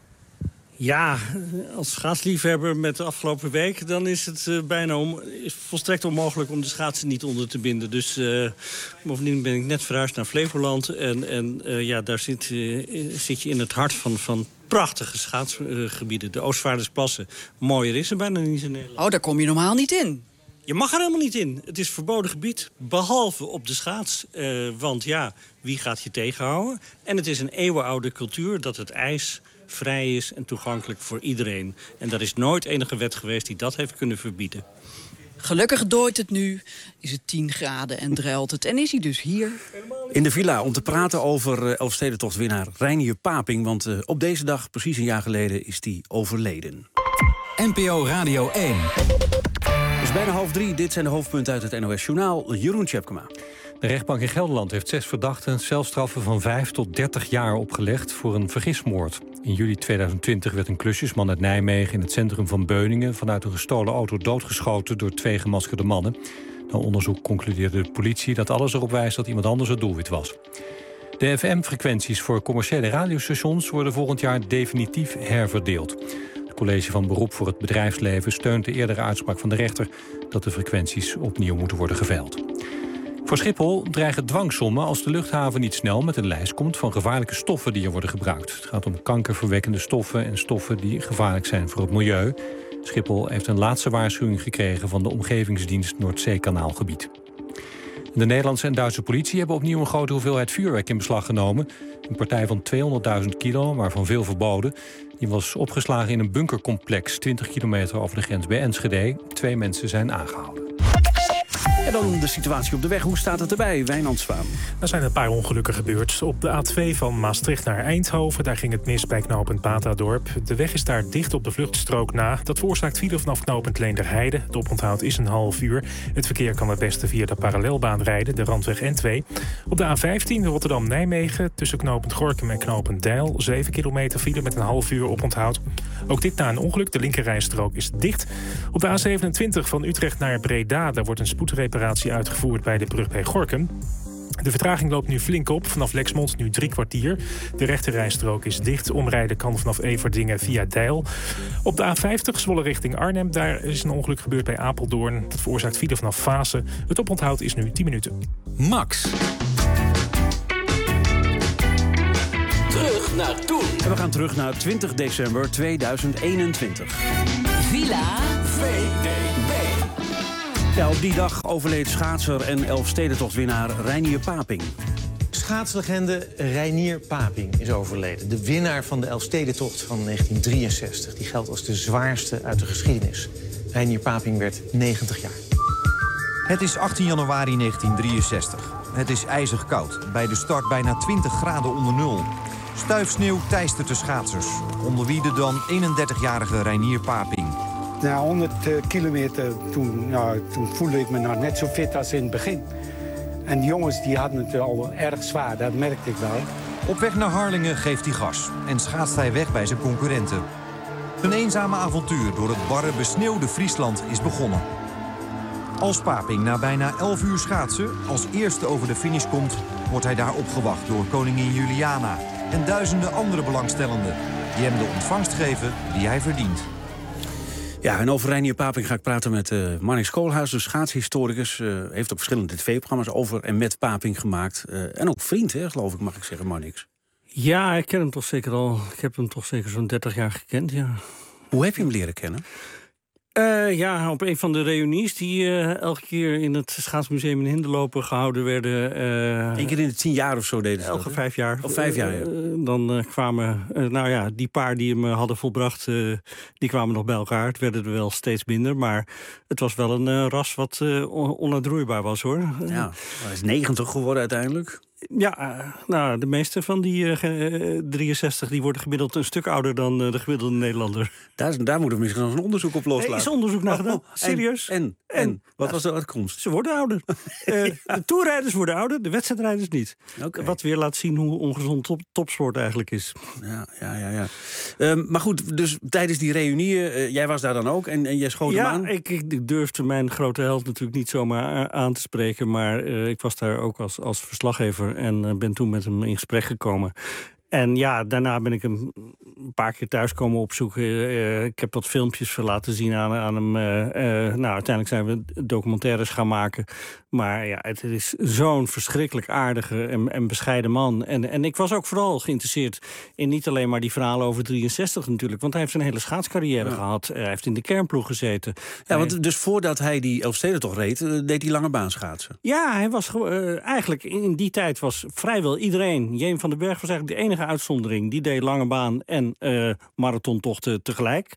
Ja, als schaatsliefhebber met de afgelopen week... dan is het uh, bijna om, is volstrekt onmogelijk om de schaatsen niet onder te binden. Dus uh, bovendien ben ik net verhuisd naar Flevoland. En, en uh, ja, daar zit, uh, zit je in het hart van, van prachtige schaatsgebieden. Uh, de Oostvaardersplassen. Mooier is er bijna niet in Nederland. Oh, daar kom je normaal niet in. Je mag er helemaal niet in. Het is verboden gebied, behalve op de schaats. Uh, want ja, wie gaat je tegenhouden? En het is een eeuwenoude cultuur dat het ijs vrij is en toegankelijk voor iedereen. En er is nooit enige wet geweest die dat heeft kunnen verbieden. Gelukkig dooit het nu, is het tien graden en druilt het. En is hij dus hier. In de villa om te praten over uh, Elfstedentochtwinnaar Reinier Paping. Want uh, op deze dag, precies een jaar geleden, is die overleden. N P O Radio één. Het is bijna half drie. Dit zijn de hoofdpunten uit het N O S-journaal. Jeroen Tjepkema. De rechtbank in Gelderland heeft zes verdachten celstraffen van vijf tot dertig jaar opgelegd voor een vergismoord. In juli tweeduizend twintig werd een klusjesman uit Nijmegen in het centrum van Beuningen vanuit een gestolen auto doodgeschoten door twee gemaskerde mannen. Na onderzoek concludeerde de politie dat alles erop wijst dat iemand anders het doelwit was. De F M-frequenties voor commerciële radiostations worden volgend jaar definitief herverdeeld. Het College van Beroep voor het Bedrijfsleven steunt de eerdere uitspraak van de rechter dat de frequenties opnieuw moeten worden geveild. Voor Schiphol dreigen dwangsommen als de luchthaven niet snel met een lijst komt van gevaarlijke stoffen die er worden gebruikt. Het gaat om kankerverwekkende stoffen en stoffen die gevaarlijk zijn voor het milieu. Schiphol heeft een laatste waarschuwing gekregen van de omgevingsdienst Noordzeekanaalgebied. De Nederlandse en Duitse politie hebben opnieuw een grote hoeveelheid vuurwerk in beslag genomen. Een partij van tweehonderdduizend kilo, waarvan veel verboden. Die was opgeslagen in een bunkercomplex twintig kilometer over de grens bij Enschede. Twee mensen zijn aangehouden. En dan de situatie op de weg. Hoe staat het erbij, Wijnand Zwaan? Er zijn een paar ongelukken gebeurd. Op de A twee van Maastricht naar Eindhoven, daar ging het mis bij knooppunt Batadorp. De weg is daar dicht op de vluchtstrook na. Dat veroorzaakt file vanaf knooppunt Leenderheide. Het oponthoud is een half uur. Het verkeer kan het beste via de parallelbaan rijden, de Randweg N twee. Op de A vijftien Rotterdam-Nijmegen tussen knooppunt Gorinchem en knooppunt Deil. zeven kilometer file met een half uur oponthoud. Ook dit na een ongeluk. De linkerrijstrook is dicht. Op de A zevenentwintig van Utrecht naar Breda, daar wordt een spoedreparatie uitgevoerd bij de brug bij Gorinchem. De vertraging loopt nu flink op. Vanaf Lexmond nu drie kwartier. De rechterrijstrook is dicht. Omrijden kan vanaf Everdingen via Deil. Op de A vijftig Zwolle richting Arnhem. Daar is een ongeluk gebeurd bij Apeldoorn. Dat veroorzaakt file vanaf Vaassen. Het oponthoud is nu tien minuten. Max. Terug naar toen. En we gaan terug naar twintig december tweeduizend eenentwintig. Villa V D B. Ja, op die dag overleed schaatser en Elfstedentochtwinnaar Reinier Paping. schaatslegende Reinier Paping is overleden. De winnaar van de Elfstedentocht van negentien drieënzestig. Die geldt als de zwaarste uit de geschiedenis. Reinier Paping werd negentig jaar. Het is achttien januari negentien drieënzestig. Het is ijzig koud. Bij de start bijna twintig graden onder nul. Stuifsneeuw teistert de schaatsers. Onder wie de dan eenendertigjarige Reinier Paping. Na honderd kilometer toen, nou, toen voelde ik me nog net zo fit als in het begin. En die jongens die hadden het al erg zwaar, dat merkte ik wel. Op weg naar Harlingen geeft hij gas en schaatst hij weg bij zijn concurrenten. Een eenzame avontuur door het barre, besneeuwde Friesland is begonnen. Als Paping na bijna elf uur schaatsen als eerste over de finish komt, wordt hij daar opgewacht door koningin Juliana en duizenden andere belangstellenden die hem de ontvangst geven die hij verdient. Ja, en over Reinier Paping ga ik praten met uh, Marnix Koolhuis, de schaatshistoricus. Uh, heeft ook verschillende tv-programma's over en met Paping gemaakt. Uh, en ook vriend, hè, geloof ik, mag ik zeggen, Marnix. Ja, ik ken hem toch zeker al. Ik heb hem toch zeker zo'n dertig jaar gekend, ja. Hoe heb je hem leren kennen? Uh, ja, op een van de reunies die uh, elke keer in het Schaatsmuseum in Hinderlopen gehouden werden. Uh, Eén keer in de tien jaar of zo deden ze elke dat, vijf jaar. Of vijf jaar, ja. Uh, dan uh, kwamen, uh, nou ja, die paar die hem uh, hadden volbracht, uh, die kwamen nog bij elkaar. Het werden er wel steeds minder, maar het was wel een uh, ras wat uh, onuitroeibaar was, hoor. Ja, hij is negentig geworden uiteindelijk. Ja, nou, de meeste van die uh, drieënzestig die worden gemiddeld een stuk ouder dan uh, de gemiddelde Nederlander. Daar, daar moeten we misschien nog een onderzoek op loslaten. Er is onderzoek naar gedaan, oh, oh, serieus. En, en, en, en wat ja, was de uitkomst? Ze worden ouder. uh, de toerrijders worden ouder, de wedstrijdrijders niet. Okay. Wat weer laat zien hoe ongezond top, topsport eigenlijk is. Ja, ja, ja. ja. Um, maar goed, dus tijdens die reunie, uh, jij was daar dan ook en, en jij schoot ja, hem aan? Ja, ik, ik durfde mijn grote held natuurlijk niet zomaar aan te spreken. Maar uh, ik was daar ook als, als verslaggever en uh, ben toen met hem in gesprek gekomen. En ja, daarna ben ik hem een paar keer thuis komen opzoeken. Uh, ik heb wat filmpjes laten zien aan, aan hem. Uh, uh, nou, uiteindelijk zijn we documentaires gaan maken. Maar ja, het is zo'n verschrikkelijk aardige en, en bescheiden man. En, en ik was ook vooral geïnteresseerd in niet alleen maar die verhalen over drieënzestig natuurlijk. Want hij heeft een hele schaatscarrière ja. gehad. Uh, hij heeft in de kernploeg gezeten. Ja, want hij... dus voordat hij die Elfstedentocht reed, uh, deed hij lange baan schaatsen. Ja, hij was uh, eigenlijk in die tijd was vrijwel iedereen. Jeem van den Berg was eigenlijk de enige uitzondering. Die deed lange baan en uh, marathontochten tegelijk.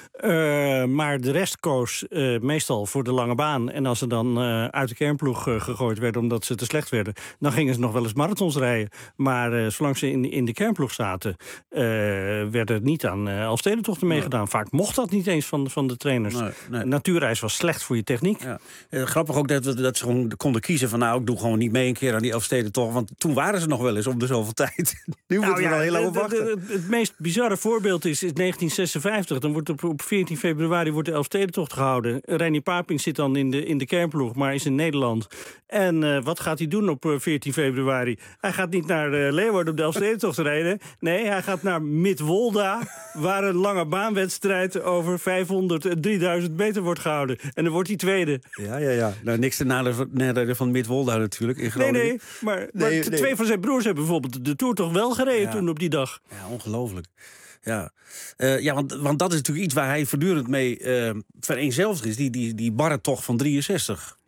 Uh, maar de rest koos uh, meestal voor de lange baan. En als ze dan uh, uit de kernploeg uh, gegooid werden omdat ze te slecht werden, dan gingen ze nog wel eens marathons rijden. Maar uh, zolang ze in, in de kernploeg zaten, uh, werd er niet aan uh, Elfstedentochten meegedaan. Nee. Vaak mocht dat niet eens van, van de trainers. Nee, nee. Natuurreis was slecht voor je techniek. Ja. Uh, grappig ook dat, dat ze gewoon konden kiezen van nou, ik doe gewoon niet mee een keer aan die Elfstedentocht. Want toen waren ze nog wel eens om de zoveel tijd. Nu nou, moeten we ja, wel heel lang op wachten. De, de, het meest bizarre voorbeeld is, is negentien zesenvijftig. Dan wordt op, op veertien februari wordt de Elfstedentocht gehouden. Reinier Paping zit dan in de, in de kernploeg, maar is in Nederland. En uh, wat gaat hij doen op uh, veertien februari? Hij gaat niet naar uh, Leeuwarden op de Elfstedentocht rijden. Nee, hij gaat naar Midwolda, waar een lange baanwedstrijd over vijfhonderd, drieduizend meter wordt gehouden. En dan wordt hij tweede. Ja, ja, ja. Nou, niks te nadelen van Midwolda natuurlijk in Groningen. Nee, nee. Maar, nee, maar nee. twee van zijn broers hebben bijvoorbeeld de Tour toch wel gereden ja. toen op die dag. Ja, ongelooflijk. Ja, uh, ja want, want dat is natuurlijk iets waar hij voortdurend mee uh, vereenzelvigd is. Die, die, die barre tocht van drieënzestig.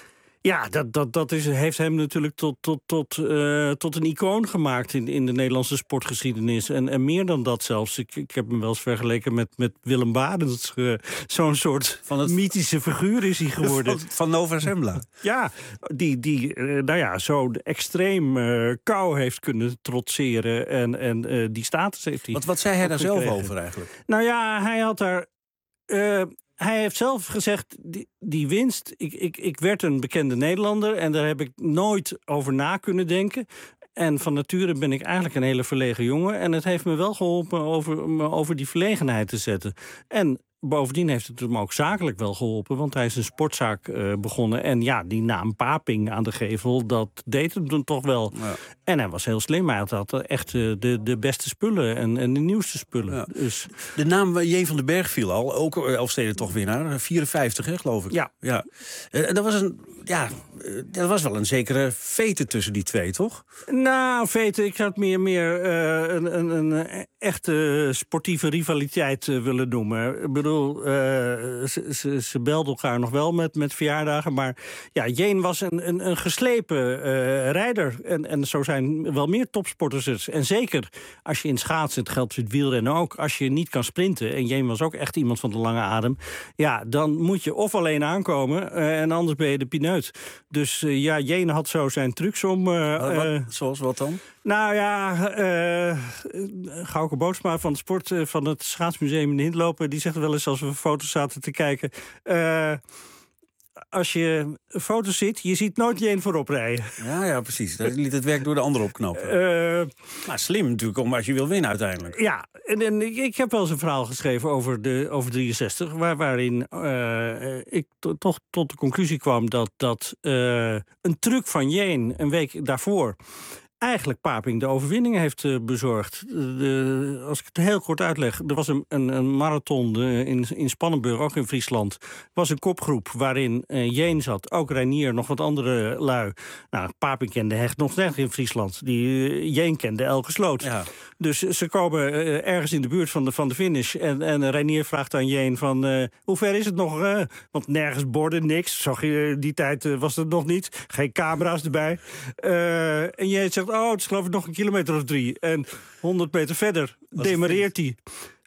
Ja, dat, dat, dat is, heeft hem natuurlijk tot, tot, tot, uh, tot een icoon gemaakt in, in de Nederlandse sportgeschiedenis. En, en meer dan dat zelfs. Ik, ik heb hem wel eens vergeleken met, met Willem Barens. Uh, Zo'n soort van het mythische figuur is hij geworden. Van, van Nova Zembla. Ja, die, die uh, nou ja, zo extreem uh, kou heeft kunnen trotseren. En, en uh, die status heeft hij. Wat, wat zei hij daar zelf over eigenlijk? Nou ja, hij had daar... Uh, Hij heeft zelf gezegd, die, die winst, ik, ik, ik werd een bekende Nederlander en daar heb ik nooit over na kunnen denken. En van nature ben ik eigenlijk een hele verlegen jongen. En het heeft me wel geholpen over, me over die verlegenheid te zetten. En bovendien heeft het hem ook zakelijk wel geholpen, want hij is een sportzaak uh, begonnen. En ja, die naam Paping aan de gevel, dat deed hem dan toch wel. Ja. En hij was heel slim. Hij had echt uh, de, de beste spullen en, en de nieuwste spullen. Ja. Dus... De naam Jeem van den Berg viel al, ook Elfstedentocht winnaar. vierenvijftig, hè, geloof ik. Ja. ja. Uh, dat was een, ja, uh, dat was wel een zekere vete tussen die twee, toch? Nou, vete, ik had meer, meer uh, een, een, een echte sportieve rivaliteit uh, willen noemen. Ik bedoel, bedoel, uh, ze, ze, ze belden elkaar nog wel met, met verjaardagen. Maar ja, Jean was een, een, een geslepen uh, rijder. En, en zo zijn wel meer topsporters het. En zeker als je in schaatsen, het geldt voor het wielrennen ook, als je niet kan sprinten, en Jean was ook echt iemand van de lange adem, ja, dan moet je of alleen aankomen uh, en anders ben je de pineut. Dus uh, ja, Jean had zo zijn trucs om... Uh, wat, wat, uh, zoals wat dan? Nou ja, uh, Gauke Bootsma van het sport uh, van het Schaatsmuseum in Hindlopen, die zegt wel eens als we foto's zaten te kijken, Uh, als je foto's ziet, je ziet nooit Jean voorop rijden. Ja, ja, precies. Dat liet het werk door de ander opknappen. Uh, maar slim natuurlijk, om als je wil winnen uiteindelijk. Ja, en, en ik heb wel eens een verhaal geschreven over, de, over drieënzestig... Waar, waarin uh, ik to, toch tot de conclusie kwam dat, dat uh, een truc van Jean een week daarvoor eigenlijk Paping de overwinning heeft uh, bezorgd. De, als ik het heel kort uitleg, er was een, een, een marathon uh, in, in Spannenburg, ook in Friesland. Er was een kopgroep waarin uh, Jean zat, ook Reinier, nog wat andere lui. Nou, Paping kende Hecht nog net in Friesland. Die uh, Jean kende Elke Sloot. Ja. Dus ze komen uh, ergens in de buurt van de, van de finish. En, en Reinier vraagt aan Jean van, uh, hoe ver is het nog? Uh? Want nergens borden, niks. Zag je, uh, die tijd uh, was het nog niet. Geen camera's erbij. Uh, en Jean zegt, oh, het is geloof ik nog een kilometer of drie. En honderd meter verder demareert hij.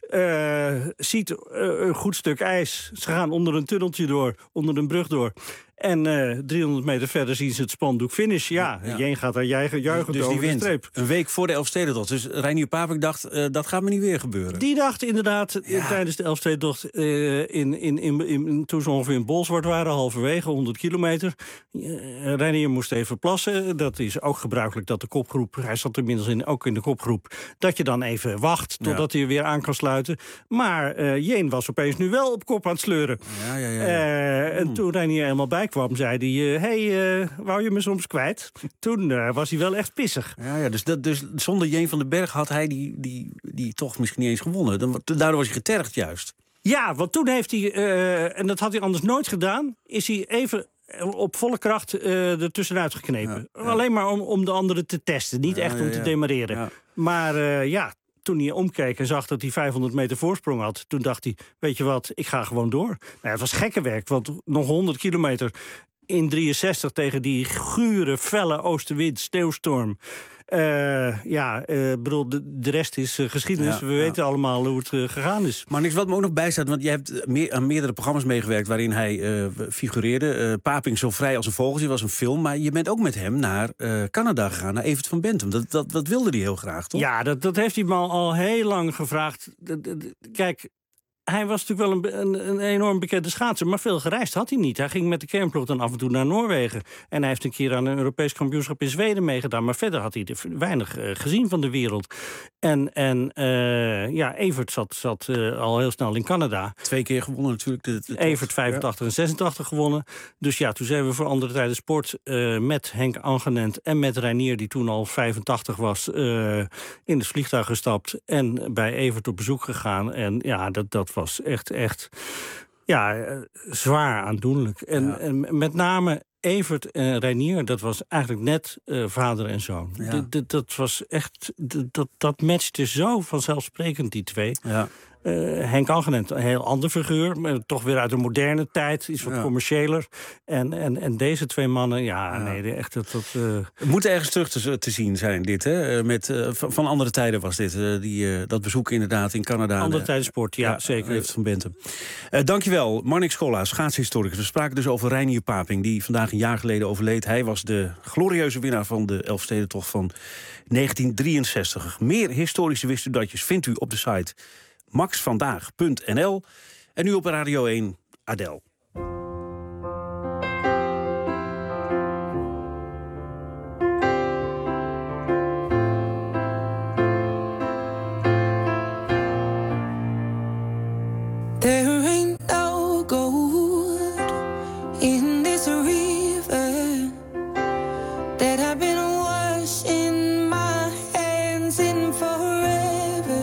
Uh, ziet uh, een goed stuk ijs. Ze gaan onder een tunneltje door, onder een brug door. En uh, driehonderd meter verder zien ze het spandoek finish. Ja, ja. Jean gaat daar juichen, juichend dus over die wint. de streep. Een week voor de Elfstedentocht. Dus Reinier Paping dacht, uh, dat gaat me niet weer gebeuren. Die dacht inderdaad ja. tijdens de Elfstedentocht, uh, in, in, in, in, toen ze ongeveer in Bolsward waren, halverwege, honderd kilometer. Uh, Reinier moest even plassen. Dat is ook gebruikelijk dat de kopgroep, hij zat inmiddels in, ook in de kopgroep, dat je dan even wacht totdat ja. hij weer aan kan sluiten. Maar uh, Jean was opeens nu wel op kop aan het sleuren. Ja, ja, ja, ja. Uh, en hmm. toen Reinier helemaal bij kwam, zei hij, hé, hey, uh, wou je me soms kwijt? Toen uh, was hij wel echt pissig. Ja, ja dus, dat, dus zonder Jean van den Berg had hij die, die, die toch misschien niet eens gewonnen. Dan, daardoor was hij getergd juist. Ja, want toen heeft hij, uh, en dat had hij anders nooit gedaan, is hij even op volle kracht uh, er tussenuit geknepen. Ja, ja. Alleen maar om, om de anderen te testen, niet ja, echt om ja, ja. te demareren. Ja. Maar uh, ja, toen hij omkeek en zag dat hij vijfhonderd meter voorsprong had, toen dacht hij, weet je wat, ik ga gewoon door. Nou, het was gekke werk, want nog honderd kilometer in drieënzestig tegen die gure, felle oostenwind, sneeuwstorm. Uh, ja, uh, bedoel, de, de rest is uh, geschiedenis. Ja, We ja. weten allemaal hoe het uh, gegaan is. Maar niks wat me ook nog bijstaat, want je hebt meer, aan meerdere programma's meegewerkt waarin hij uh, figureerde. Uh, Paping zo vrij als een vogeltje was een film, maar je bent ook met hem naar uh, Canada gegaan, naar Evert van Bentum. Dat, dat, dat wilde hij heel graag, toch? Ja, dat, dat heeft hij me al, al heel lang gevraagd. D- d- d- kijk, hij was natuurlijk wel een, een, een enorm bekende schaatser, maar veel gereisd had hij niet. Hij ging met de kernploeg dan af en toe naar Noorwegen. En hij heeft een keer aan een Europees kampioenschap in Zweden meegedaan. Maar verder had hij weinig uh, gezien van de wereld. En, en uh, ja, Evert zat, zat uh, al heel snel in Canada. Twee keer gewonnen natuurlijk. De, de Evert vijfentachtig ja. en zesentachtig gewonnen. Dus ja, toen zijn we voor Andere Tijden Sport uh, met Henk Angenent en met Reinier, die toen al vijfentachtig was, uh, in het vliegtuig gestapt en bij Evert op bezoek gegaan. En ja, dat, dat was echt, echt ja, zwaar aandoenlijk. En, ja. en met name Evert en Reinier, dat was eigenlijk net uh, vader en zoon. Ja. D- d- dat was echt, d- dat, dat matchte zo vanzelfsprekend, die twee. Ja. Uh, Henk Angenent, een heel ander figuur, maar toch weer uit de moderne tijd, iets wat ja. commerciëler. En, en, en deze twee mannen, ja, ja. nee, echt dat. dat uh... Het moet ergens terug te, te zien zijn, dit, hè? Met, uh, van andere tijden was dit, uh, die, uh, dat bezoek inderdaad in Canada. Andere tijden sport, ja, ja zeker. Evert van Bentum. Uh, dankjewel, Marnix Scholla, schaatshistoricus. We spraken dus over Reinier Paping, die vandaag een jaar geleden overleed. Hij was de glorieuze winnaar van de Elfstedentocht van negentien drieënzestig. Meer historische wistuddatjes vindt u op de site max vandaag punt n l. En nu op Radio één, Adele. There ain't no gold in this river that I've been washing my hands in forever.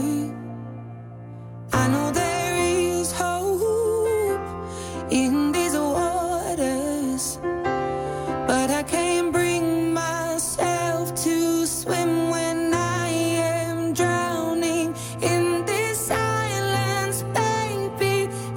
I know there is hope in these waters, but I can't bring myself to swim when I am drowning in this silence, baby.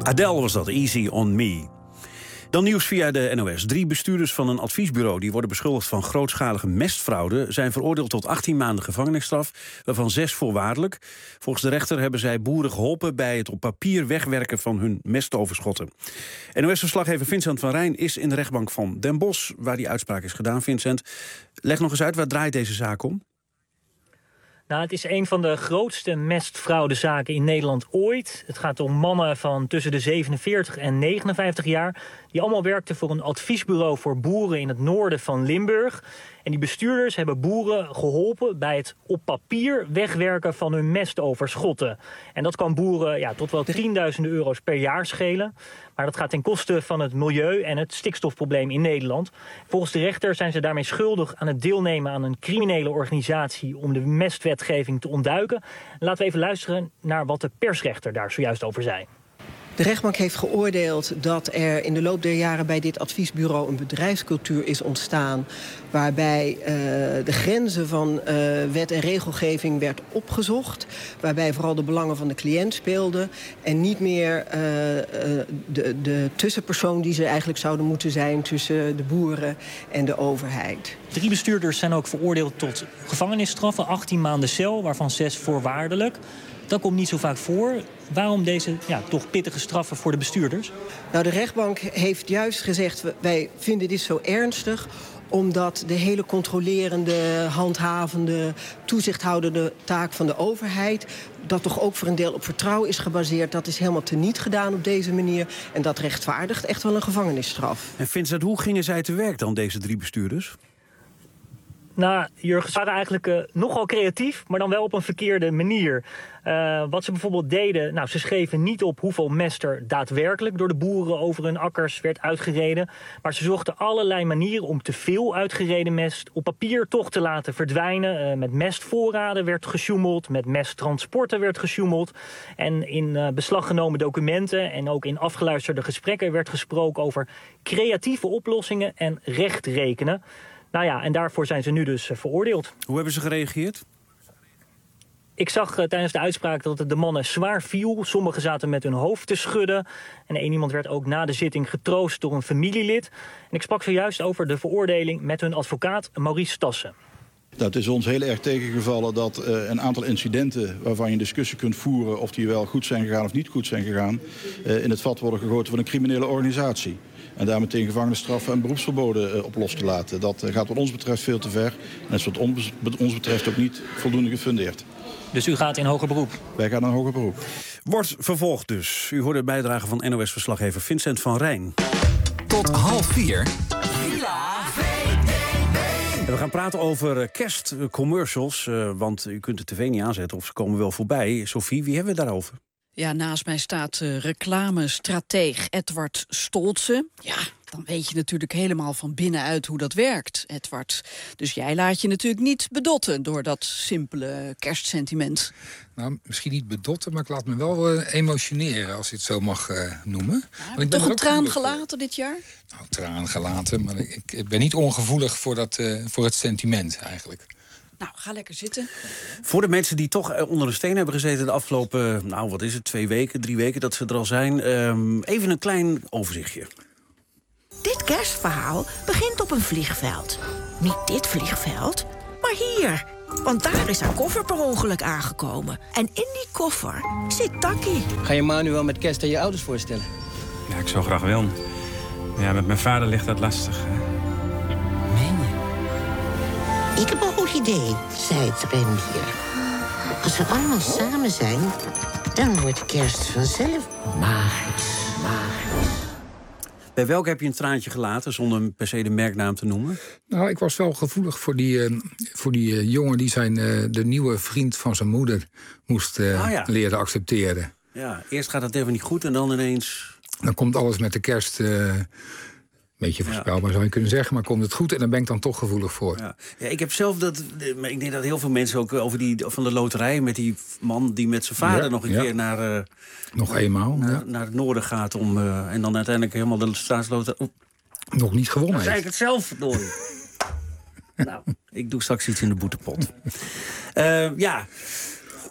Adele was dat, Easy on Me. Dan nieuws via de N O S. Drie bestuurders van een adviesbureau die worden beschuldigd van grootschalige mestfraude zijn veroordeeld tot achttien maanden gevangenisstraf, waarvan zes voorwaardelijk. Volgens de rechter hebben zij boeren geholpen bij het op papier wegwerken van hun mestoverschotten. N O S-verslaggever Vincent van Rijn is in de rechtbank van Den Bosch, waar die uitspraak is gedaan. Vincent, leg nog eens uit, waar draait deze zaak om? Nou, het is een van de grootste mestfraudezaken in Nederland ooit. Het gaat om mannen van tussen de zevenenveertig en negenenvijftig jaar... die allemaal werkten voor een adviesbureau voor boeren in het noorden van Limburg. En die bestuurders hebben boeren geholpen bij het op papier wegwerken van hun mestoverschotten. En dat kan boeren ja, tot wel tienduizenden euro's per jaar schelen. Maar dat gaat ten koste van het milieu en het stikstofprobleem in Nederland. Volgens de rechter zijn ze daarmee schuldig aan het deelnemen aan een criminele organisatie om de mestwetgeving te ontduiken. Laten we even luisteren naar wat de persrechter daar zojuist over zei. De rechtbank heeft geoordeeld dat er in de loop der jaren bij dit adviesbureau een bedrijfscultuur is ontstaan, waarbij uh, de grenzen van uh, wet en regelgeving werd opgezocht, waarbij vooral de belangen van de cliënt speelden en niet meer uh, uh, de, de tussenpersoon die ze eigenlijk zouden moeten zijn tussen de boeren en de overheid. Drie bestuurders zijn ook veroordeeld tot gevangenisstraffen, achttien maanden cel, waarvan zes voorwaardelijk. Dat komt niet zo vaak voor. Waarom deze ja, toch pittige straffen voor de bestuurders? Nou, de rechtbank heeft juist gezegd, wij vinden dit zo ernstig omdat de hele controlerende, handhavende, toezichthoudende taak van de overheid, dat toch ook voor een deel op vertrouwen is gebaseerd, dat is helemaal teniet gedaan op deze manier. En dat rechtvaardigt echt wel een gevangenisstraf. En Vincent, hoe gingen zij te werk dan, deze drie bestuurders? Nou, Jurgen, ze waren eigenlijk uh, nogal creatief, maar dan wel op een verkeerde manier. Uh, wat ze bijvoorbeeld deden, nou, ze schreven niet op hoeveel mest er daadwerkelijk door de boeren over hun akkers werd uitgereden. Maar ze zochten allerlei manieren om te veel uitgereden mest op papier toch te laten verdwijnen. Uh, met mestvoorraden werd gesjoemeld, met mesttransporten werd gesjoemeld. En in uh, beslag genomen documenten en ook in afgeluisterde gesprekken werd gesproken over creatieve oplossingen en rechtrekenen. Nou ja, en daarvoor zijn ze nu dus uh, veroordeeld. Hoe hebben ze gereageerd? Ik zag uh, tijdens de uitspraak dat het de mannen zwaar viel. Sommigen zaten met hun hoofd te schudden. En één iemand werd ook na de zitting getroost door een familielid. En ik sprak zojuist over de veroordeling met hun advocaat Maurice Tassen. Het is ons heel erg tegengevallen dat uh, een aantal incidenten waarvan je een discussie kunt voeren of die wel goed zijn gegaan of niet goed zijn gegaan, uh, in het vat worden gegoten van een criminele organisatie. En daar meteen gevangenisstraffen en beroepsverboden uh, op los te laten. Dat uh, gaat wat ons betreft veel te ver. En is wat ons, ons betreft ook niet voldoende gefundeerd. Dus u gaat in hoger beroep? Wij gaan in hoger beroep. Wordt vervolgd dus. U hoorde de bijdrage van N O S-verslaggever Vincent van Rijn. Tot half vier. En we gaan praten over kerstcommercials, uh, want u kunt de tv niet aanzetten of ze komen wel voorbij. Sophie, wie hebben we daarover? Ja, naast mij staat uh, reclamestrateeg Edward Stoltze. Ja, dan weet je natuurlijk helemaal van binnenuit hoe dat werkt, Edward. Dus jij laat je natuurlijk niet bedotten door dat simpele kerstsentiment. Nou, misschien niet bedotten, maar ik laat me wel uh, emotioneren, als je het zo mag uh, noemen. Ja, heb je toch een traan gelaten dit jaar? Nou, traan gelaten, maar ik, ik ben niet ongevoelig voor, dat, uh, voor het sentiment eigenlijk. Nou, ga lekker zitten. Voor de mensen die toch onder een steen hebben gezeten de afgelopen, nou wat is het, twee weken, drie weken dat ze er al zijn. Um, even een klein overzichtje. Dit kerstverhaal begint op een vliegveld. Niet dit vliegveld, maar hier. Want daar is haar koffer per ongeluk aangekomen. En in die koffer zit Takkie. Ga je Manu wel met kerst aan je ouders voorstellen? Ja, ik zou graag wel. Ja, met mijn vader ligt dat lastig. Hè. Ik heb een goed idee, zei het rendier. Als we allemaal samen zijn, dan wordt kerst vanzelf magisch, magisch. Bij welke heb je een traantje gelaten, zonder per se de merknaam te noemen? Nou, ik was wel gevoelig voor die, uh, voor die uh, jongen die zijn uh, de nieuwe vriend van zijn moeder moest uh, ah, ja. leren accepteren. Ja, eerst gaat het even niet goed en dan ineens... Dan komt alles met de kerst... Uh, beetje voorspelbaar ja. zou je kunnen zeggen, maar komt het goed en dan ben ik dan toch gevoelig voor. Ja, ja ik heb zelf dat, maar ik denk dat heel veel mensen ook over die van de loterij met die man die met zijn vader ja, nog een ja. keer naar, uh, nog eenmaal naar, ja. naar het noorden gaat om uh, en dan uiteindelijk helemaal de staatsloterij. Oh. Nog niet gewonnen. Dan zei ik het zelf, verdorie. Nou, ik doe straks iets in de boetepot. Uh, ja.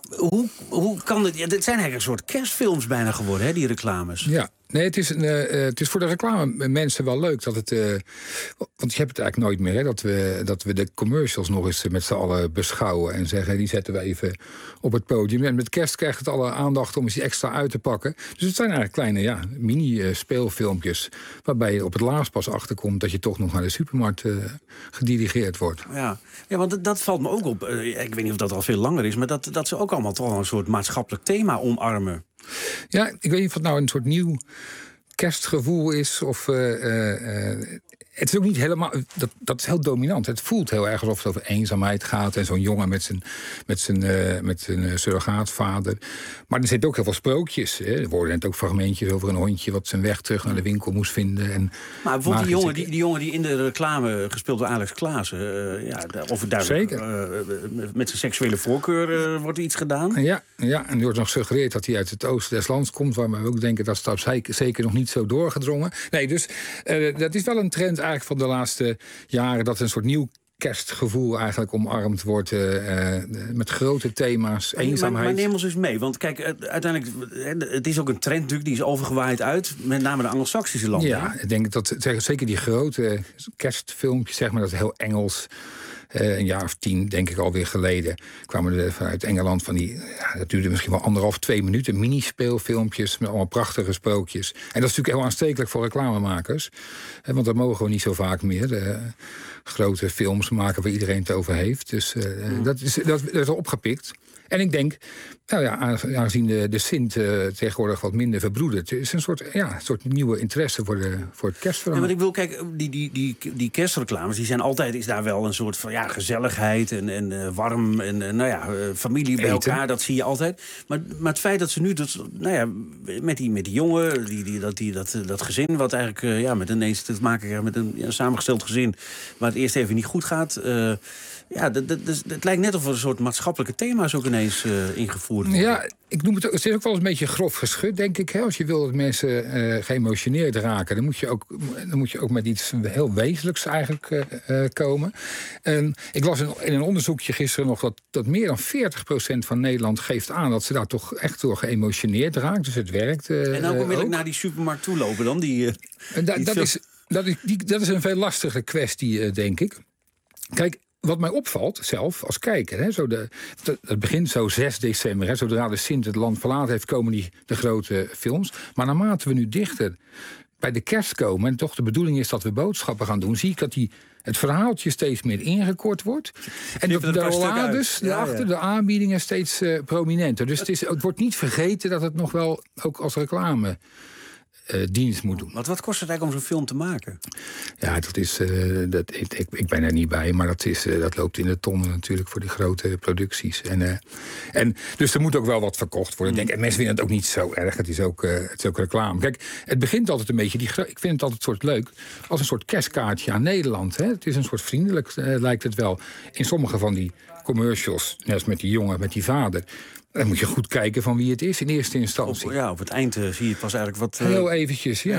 hoe, hoe kan het... Ja, dit zijn eigenlijk een soort kerstfilms bijna geworden, hè, die reclames. Ja. Nee, het is, een, uh, het is voor de reclame mensen wel leuk dat het... Uh, want je hebt het eigenlijk nooit meer, hè, dat we, dat we de commercials nog eens met z'n allen beschouwen en zeggen, die zetten we even op het podium. En met kerst krijgt het alle aandacht om eens extra uit te pakken. Dus het zijn eigenlijk kleine ja, mini-speelfilmpjes, waarbij je op het laatst pas achterkomt dat je toch nog naar de supermarkt uh, gedirigeerd wordt. Ja, ja want dat, dat valt me ook op. Uh, ik weet niet of dat al veel langer is, maar dat, dat ze ook allemaal toch een soort maatschappelijk thema omarmen. Ja, ik weet niet of het nou een soort nieuw kerstgevoel is. Of, uh, uh, het is ook niet helemaal... Dat, dat is heel dominant. Het voelt heel erg alsof het over eenzaamheid gaat. En zo'n jongen met zijn, met zijn, uh, met zijn uh, surrogaatvader. Maar er zitten ook heel veel sprookjes. Hè. Er worden net ook fragmentjes over een hondje wat zijn weg terug naar de winkel moest vinden. En maar bijvoorbeeld die jongen die, die jongen die in de reclame gespeeld door Alex Klaassen. Uh, ja, overduidelijk. Zeker. Uh, met zijn seksuele voorkeur uh, wordt er iets gedaan. Ja, ja, en er wordt nog gesuggereerd dat hij uit het oosten des lands komt. Waar we ook denken dat staat zeker nog niet zo doorgedrongen. Nee, dus uh, dat is wel een trend eigenlijk van de laatste jaren, dat een soort nieuw kerstgevoel eigenlijk omarmd wordt uh, met grote thema's, eenzaamheid. Maar, maar neem ons eens mee, want kijk, uiteindelijk, het is ook een trend natuurlijk, die is overgewaaid uit, met name de Anglo-Saxische landen. Ja, ik denk dat zeker die grote kerstfilmpjes, zeg maar, dat is heel Engels. Uh, een jaar of tien, denk ik, alweer geleden, kwamen er vanuit Engeland van die, ja, dat duurde misschien wel anderhalf, twee minuten, mini-speelfilmpjes met allemaal prachtige sprookjes. En dat is natuurlijk heel aanstekelijk voor reclamemakers, uh, want dat mogen we niet zo vaak meer. Uh, grote films maken waar iedereen het over heeft. Dus uh, mm. dat, is, dat, dat is opgepikt. En ik denk, nou ja, aangezien de, de Sint uh, tegenwoordig wat minder verbroedert, is een soort, ja, een soort nieuwe interesse voor, de, voor het kerstverhaal. Ja, maar ik wil, kijk, die, die, die, die kerstreclames, die zijn altijd, is daar wel een soort van ja, gezelligheid en, en uh, warm en uh, nou ja, uh, familie bij Eten. elkaar, dat zie je altijd. Maar, maar het feit dat ze nu, dat, nou ja, met die, met die jongen, die, die, dat, die, dat, dat gezin, wat eigenlijk uh, ja, met ineens te maken krijgt met een ja, samengesteld gezin, waar het eerst even niet goed gaat. Uh, Ja, dat, dat, dat, het lijkt net of er een soort maatschappelijke thema's ook ineens uh, ingevoerd worden. Ja, ik noem het, het is ook wel eens een beetje grof geschud, denk ik. Hè? Als je wil dat mensen uh, geëmotioneerd raken, dan moet, je ook, dan moet je ook met iets heel wezenlijks eigenlijk uh, uh, komen. En ik las in, in een onderzoekje gisteren nog dat, dat meer dan veertig procent van Nederland geeft aan dat ze daar toch echt door geëmotioneerd raakt. Dus het werkt. Uh, en nou onmiddellijk naar die supermarkt toe lopen dan? Die, uh, da, die dat, is, dat, is, die, dat is een veel lastige kwestie, uh, denk ik. Kijk, wat mij opvalt, zelf, als kijker, hè, zo de, het begint zo zes december... Hè, zodra de Sint het land verlaten heeft, komen die, de grote films. Maar naarmate we nu dichter bij de kerst komen, en toch de bedoeling is dat we boodschappen gaan doen, zie ik dat die, het verhaaltje steeds meer ingekort wordt. En dat de rollades daarachter, ja, ja. de aanbiedingen steeds uh, prominenter. Dus het, is, het wordt niet vergeten dat het nog wel ook als reclame Uh, dienst moet doen. Want wat kost het eigenlijk om zo'n film te maken? Ja, dat is, uh, dat, ik, ik, ik ben er niet bij, maar dat, is, uh, dat loopt in de tonnen natuurlijk voor die grote producties. En, uh, en, dus er moet ook wel wat verkocht worden. Mm. Denk, en mensen vinden het ook niet zo erg, het is ook, uh, het is ook reclame. Kijk, het begint altijd een beetje, die, ik vind het altijd soort leuk, als een soort kerstkaartje aan Nederland. Hè? Het is een soort vriendelijk, uh, lijkt het wel. In sommige van die commercials, net als met die jongen, met die vader, dan moet je goed kijken van wie het is in eerste instantie. Op, ja, op het eind uh, zie je pas eigenlijk wat... Uh... Heel eventjes, ja. ja.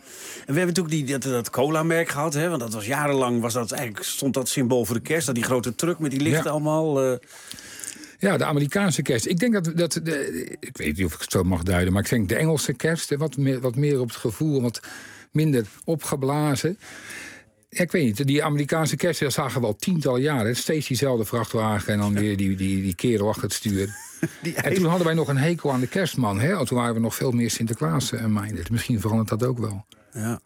En we hebben natuurlijk die, dat, dat cola-merk gehad, hè? Want dat was jarenlang, was dat, eigenlijk stond dat symbool voor de kerst. Dat die grote truck met die lichten ja. allemaal... Uh... Ja, de Amerikaanse kerst. Ik denk dat, dat de, ik weet niet of ik het zo mag duiden, maar ik denk de Engelse kerst, wat meer, wat meer op het gevoel, wat minder opgeblazen. Ja, ik weet niet, die Amerikaanse kerst, dat zagen we al tientallen jaren. Steeds diezelfde vrachtwagen en dan weer die, die, die kerel achter het stuur. En toen hadden wij nog een hekel aan de kerstman. Hè? Toen waren we nog veel meer Sinterklaas-minded. Misschien verandert dat ook wel. Ja.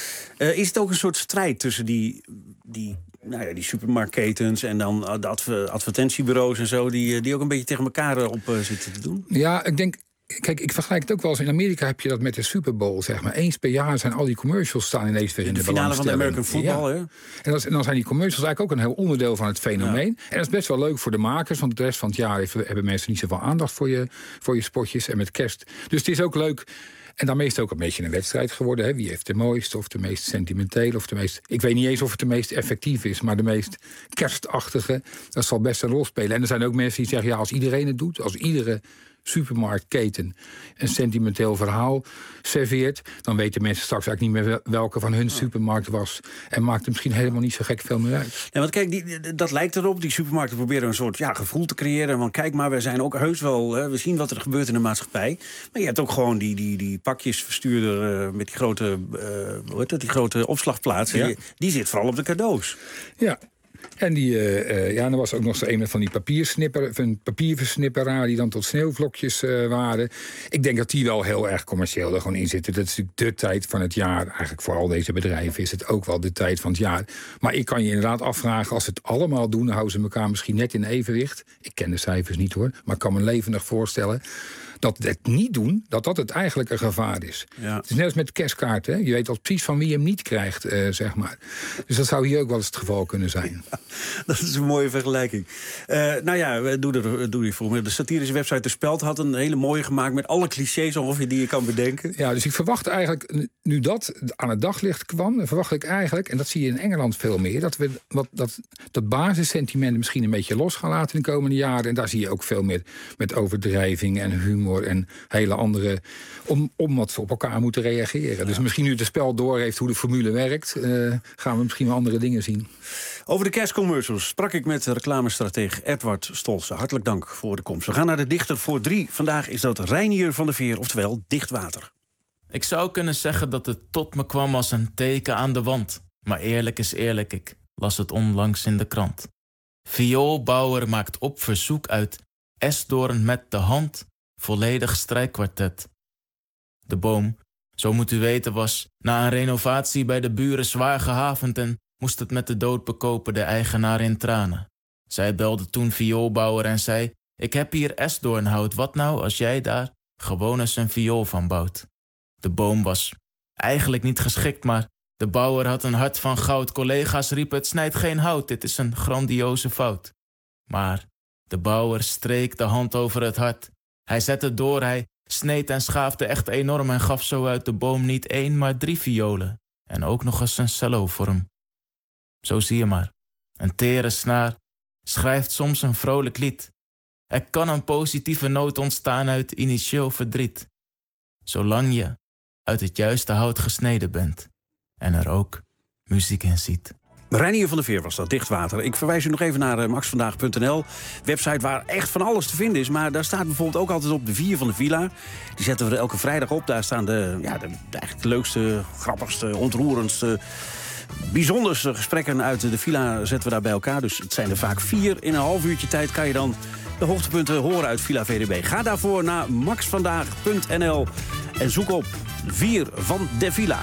Uh, is het ook een soort strijd tussen die, die, nou ja, die supermarktketens en dan de adver- advertentiebureaus en zo, die, die ook een beetje tegen elkaar op uh, zitten te doen? Ja, ik denk... Kijk, ik vergelijk het ook wel eens. In Amerika heb je dat met de Super Bowl, zeg maar. Eens per jaar zijn al die commercials staan ineens weer in de, de finale van de American Football, ja. hè? En, dat, en dan zijn die commercials eigenlijk ook een heel onderdeel van het fenomeen. Ja. En dat is best wel leuk voor de makers, want de rest van het jaar heeft, hebben mensen niet zoveel aandacht voor je, voor je spotjes en met kerst. Dus het is ook leuk. En daarmee is het ook een beetje een wedstrijd geworden. Hè? Wie heeft de mooiste of de meest sentimentele of de meest... Ik weet niet eens of het de meest effectief is, maar de meest kerstachtige, dat zal best een rol spelen. En er zijn ook mensen die zeggen, ja, als iedereen het doet, als iedere supermarktketen een sentimenteel verhaal serveert, dan weten mensen straks eigenlijk niet meer welke van hun supermarkt was. En maakt het misschien helemaal niet zo gek veel meer uit. Ja, want kijk, die, dat lijkt erop. Die supermarkten proberen een soort ja, gevoel te creëren. Want kijk maar, we zijn ook heus wel. Hè, we zien wat er gebeurt in de maatschappij. Maar je hebt ook gewoon die, die, die pakjesverstuurder uh, met die grote, uh, hoe heet dat, die grote opslagplaatsen. Ja. Die, die zit vooral op de cadeaus. Ja. En die, uh, uh, ja, er was ook nog zo een van die papiersnipper, van papierversnipperaar die dan tot sneeuwvlokjes uh, waren. Ik denk dat die wel heel erg commercieel er gewoon in zitten. Dat is natuurlijk de tijd van het jaar. Eigenlijk voor al deze bedrijven is het ook wel de tijd van het jaar. Maar ik kan je inderdaad afvragen, als ze het allemaal doen, houden ze elkaar misschien net in evenwicht. Ik ken de cijfers niet hoor, maar ik kan me levendig voorstellen dat het niet doen, dat dat het eigenlijk een gevaar is. Ja. Het is net als met kerstkaarten. Hè? Je weet al precies van wie je hem niet krijgt, uh, zeg maar. Dus dat zou hier ook wel eens het geval kunnen zijn. Ja, dat is een mooie vergelijking. Uh, nou ja, doe er doe die voor me. De satirische website De Speld had een hele mooie gemaakt met alle clichés ongeveer die je kan bedenken. Ja, dus ik verwacht eigenlijk, nu dat aan het daglicht kwam, verwacht ik eigenlijk, en dat zie je in Engeland veel meer, dat we wat, dat, dat basissentiment misschien een beetje los gaan laten in de komende jaren. En daar zie je ook veel meer met overdrijving en humor en hele andere, om, om wat ze op elkaar moeten reageren. Ja. Dus misschien nu het spel door heeft hoe de formule werkt, uh, gaan we misschien wel andere dingen zien. Over de kerstcommercials sprak ik met reclamestratege Edward Stolze. Hartelijk dank voor de komst. We gaan naar de dichter voor drie. Vandaag is dat Reinier van der Veer, oftewel Dichtwater. Ik zou kunnen zeggen dat het tot me kwam als een teken aan de wand. Maar eerlijk is eerlijk, ik las het onlangs in de krant. Vioolbouwer maakt op verzoek uit esdoorn met de hand volledig strijkkwartet. De boom, zo moet u weten, was na een renovatie bij de buren zwaar gehavend en moest het met de dood bekopen, de eigenaar in tranen. Zij belde toen vioolbouwer en zei, ik heb hier esdoornhout, wat nou als jij daar gewoon eens een viool van bouwt? De boom was eigenlijk niet geschikt, maar de bouwer had een hart van goud. Collega's riepen, het snijdt geen hout, dit is een grandioze fout. Maar de bouwer streek de hand over het hart. Hij zette door, hij sneed en schaafde echt enorm en gaf zo uit de boom niet één, maar drie violen. En ook nog eens een cello voor hem. Zo zie je maar, een tere snaar schrijft soms een vrolijk lied. Er kan een positieve noot ontstaan uit initieel verdriet. Zolang je uit het juiste hout gesneden bent en er ook muziek in ziet. Reinier van der Veer was dat, Dichtwater. Ik verwijs u nog even naar uh, max vandaag punt n l. Website waar echt van alles te vinden is. Maar daar staat bijvoorbeeld ook altijd op de vier van de Villa. Die zetten we er elke vrijdag op. Daar staan de, ja, de, de, eigenlijk de leukste, grappigste, ontroerendste, bijzonderste gesprekken uit de Villa zetten we daar bij elkaar. Dus het zijn er vaak vier. In een half uurtje tijd kan je dan de hoogtepunten horen uit Villa V D B. Ga daarvoor naar max vandaag punt n l en zoek op vier van de Villa.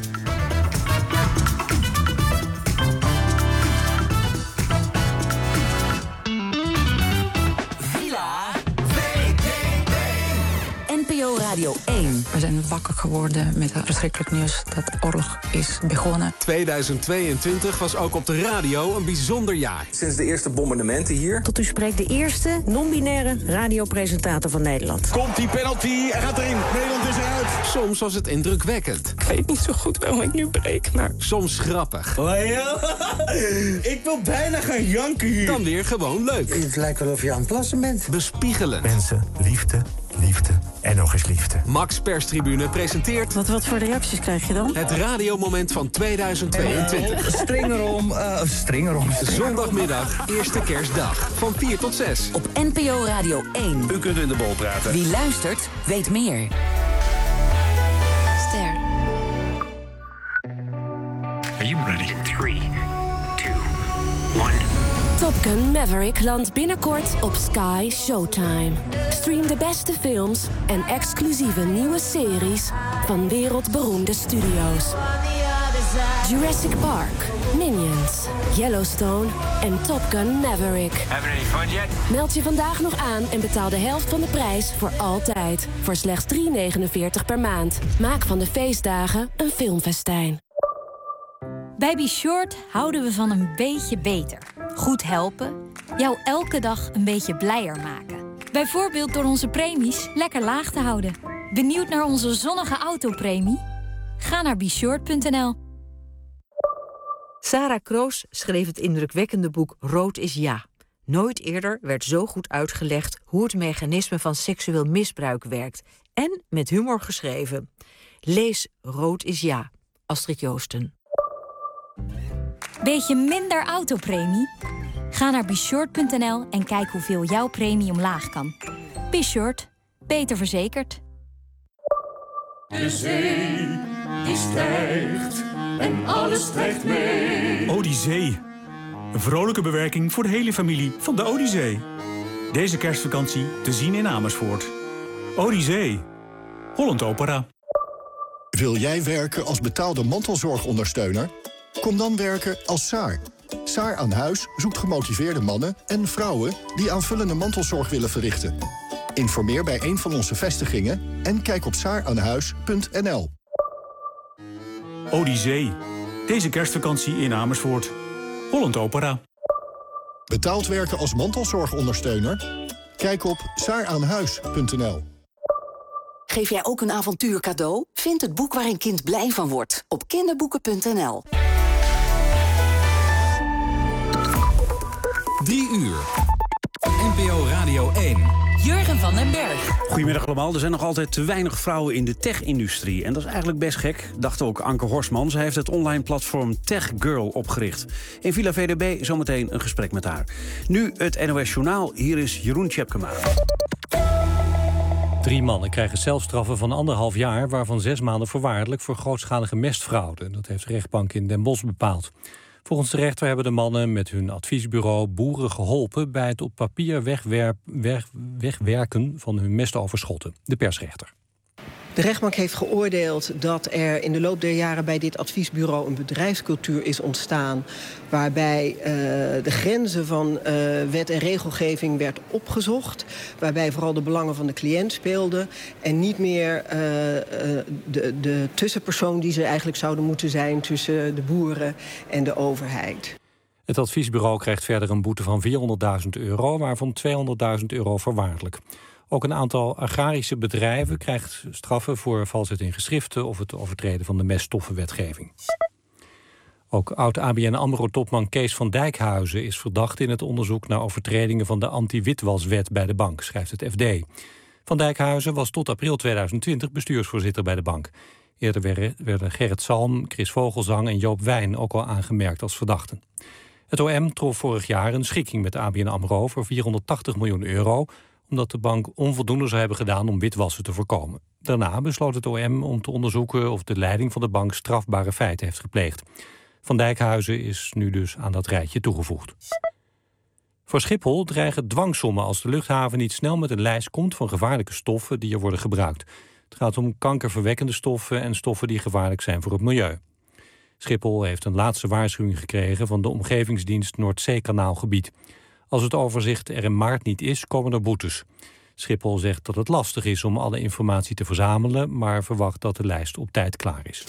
N P O Radio één. We zijn wakker geworden met het verschrikkelijk nieuws dat oorlog is begonnen. tweeduizend tweeëntwintig was ook op de radio een bijzonder jaar. Sinds de eerste bombardementen hier. Tot u spreekt de eerste non-binaire radiopresentator van Nederland. Komt die penalty, hij gaat erin. Nederland is eruit. Soms was het indrukwekkend. Ik weet niet zo goed waarom ik nu breek, maar... Soms grappig. Oh ja? Ik wil bijna gaan janken hier. Dan weer gewoon leuk. Het lijkt wel of je aan het plassen bent. Bespiegelend. Mensen, liefde, liefde en nog eens liefde. Max Perstribune presenteert... Wat, wat voor reacties krijg je dan? Het radiomoment van tweeduizend tweeëntwintig. Uh, string erom, uh, string erom. Zondagmiddag, eerste kerstdag. Van vier tot zes. Op N P O Radio één. U kunt in de bol praten. Wie luistert, weet meer. Ster. Are you ready? three, two, one. Top Gun Maverick landt binnenkort op Sky Showtime. Stream de beste films en exclusieve nieuwe series van wereldberoemde studio's. Jurassic Park, Minions, Yellowstone en Top Gun Maverick. Having any fun yet? Meld je vandaag nog aan en betaal de helft van de prijs voor altijd. Voor slechts drie euro negenenveertig per maand. Maak van de feestdagen een filmfestijn. Bij Be Short houden we van een beetje beter. Goed helpen, jou elke dag een beetje blijer maken. Bijvoorbeeld door onze premies lekker laag te houden. Benieuwd naar onze zonnige autopremie? Ga naar be short punt n l. Sarah Kroos schreef het indrukwekkende boek Rood is Ja. Nooit eerder werd zo goed uitgelegd hoe het mechanisme van seksueel misbruik werkt. En met humor geschreven. Lees Rood is ja, Astrid Joosten. Beetje minder autopremie? Ga naar Beshort punt n l en kijk hoeveel jouw premie omlaag kan. Beshort, beter verzekerd. De zee, die stijgt en alles stijgt mee. Odyssee. Een vrolijke bewerking voor de hele familie van de Odyssee. Deze kerstvakantie te zien in Amersfoort. Odyssee. Holland Opera. Wil jij werken als betaalde mantelzorgondersteuner? Kom dan werken als Saar. Saar aan Huis zoekt gemotiveerde mannen en vrouwen die aanvullende mantelzorg willen verrichten. Informeer bij een van onze vestigingen en kijk op saaraanhuis punt n l. Odyssee. Deze kerstvakantie in Amersfoort. Holland Opera. Betaald werken als mantelzorgondersteuner? Kijk op saaraanhuis punt n l. Geef jij ook een avontuur cadeau? Vind het boek waar een kind blij van wordt op kinderboeken punt n l. Drie uur. N P O Radio één. Jurgen van den Berg. Goedemiddag allemaal. Er zijn nog altijd te weinig vrouwen in de tech-industrie. En dat is eigenlijk best gek, dacht ook Anke Horsman. Zij heeft het online platform Tech Girl opgericht. In Villa V D B zometeen een gesprek met haar. Nu het N O S Journaal. Hier is Jeroen Tjepkema. Drie mannen krijgen celstraffen van anderhalf jaar... waarvan zes maanden voorwaardelijk voor grootschalige mestfraude. Dat heeft de rechtbank in Den Bosch bepaald. Volgens de rechter hebben de mannen met hun adviesbureau boeren geholpen... bij het op papier wegwerp, weg, wegwerken van hun mestoverschotten. De persrechter. De rechtbank heeft geoordeeld dat er in de loop der jaren bij dit adviesbureau een bedrijfscultuur is ontstaan, waarbij uh, de grenzen van uh, wet en regelgeving werd opgezocht, waarbij vooral de belangen van de cliënt speelden en niet meer uh, uh, de, de tussenpersoon die ze eigenlijk zouden moeten zijn tussen de boeren en de overheid. Het adviesbureau krijgt verder een boete van vierhonderdduizend euro, waarvan tweehonderdduizend euro voorwaardelijk. Ook een aantal agrarische bedrijven krijgt straffen voor valsheid in geschriften of het overtreden van de meststoffenwetgeving. Ook oud-A B N AMRO-topman Kees van Dijkhuizen is verdacht in het onderzoek naar overtredingen van de anti-witwaswet bij de bank, schrijft het F D. Van Dijkhuizen was tot april tweeduizend twintig bestuursvoorzitter bij de bank. Eerder werden Gerrit Salm, Chris Vogelzang en Joop Wijn ook al aangemerkt als verdachten. Het O M trof vorig jaar een schikking met A B N AMRO voor vierhonderdtachtig miljoen euro... omdat de bank onvoldoende zou hebben gedaan om witwassen te voorkomen. Daarna besloot het O M om te onderzoeken of de leiding van de bank strafbare feiten heeft gepleegd. Van Dijkhuizen is nu dus aan dat rijtje toegevoegd. Voor Schiphol dreigen dwangsommen als de luchthaven niet snel met een lijst komt van gevaarlijke stoffen die er worden gebruikt. Het gaat om kankerverwekkende stoffen en stoffen die gevaarlijk zijn voor het milieu. Schiphol heeft een laatste waarschuwing gekregen van de omgevingsdienst Noordzeekanaalgebied. Als het overzicht er in maart niet is, komen er boetes. Schiphol zegt dat het lastig is om alle informatie te verzamelen, maar verwacht dat de lijst op tijd klaar is.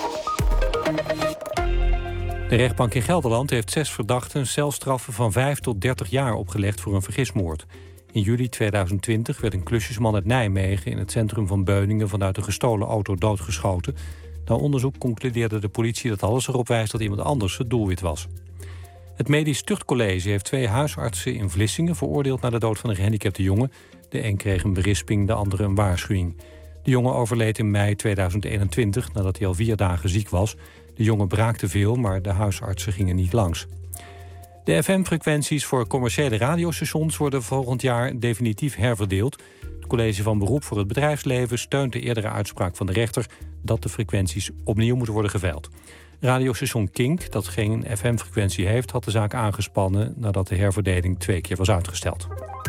De rechtbank in Gelderland heeft zes verdachten celstraffen van vijf tot dertig jaar opgelegd voor een vergismoord. In juli tweeduizend twintig werd een klusjesman uit Nijmegen in het centrum van Beuningen vanuit een gestolen auto doodgeschoten. Na onderzoek concludeerde de politie dat alles erop wijst dat iemand anders het doelwit was. Het Medisch Tuchtcollege heeft twee huisartsen in Vlissingen veroordeeld naar de dood van een gehandicapte jongen. De een kreeg een berisping, de andere een waarschuwing. De jongen overleed in mei tweeduizend eenentwintig nadat hij al vier dagen ziek was. De jongen braakte veel, maar de huisartsen gingen niet langs. De F M-frequenties voor commerciële radiostations worden volgend jaar definitief herverdeeld. Het College van Beroep voor het Bedrijfsleven steunt de eerdere uitspraak van de rechter dat de frequenties opnieuw moeten worden geveild. Radiostation Kink, dat geen F M-frequentie heeft, had de zaak aangespannen nadat de herverdeling twee keer was uitgesteld.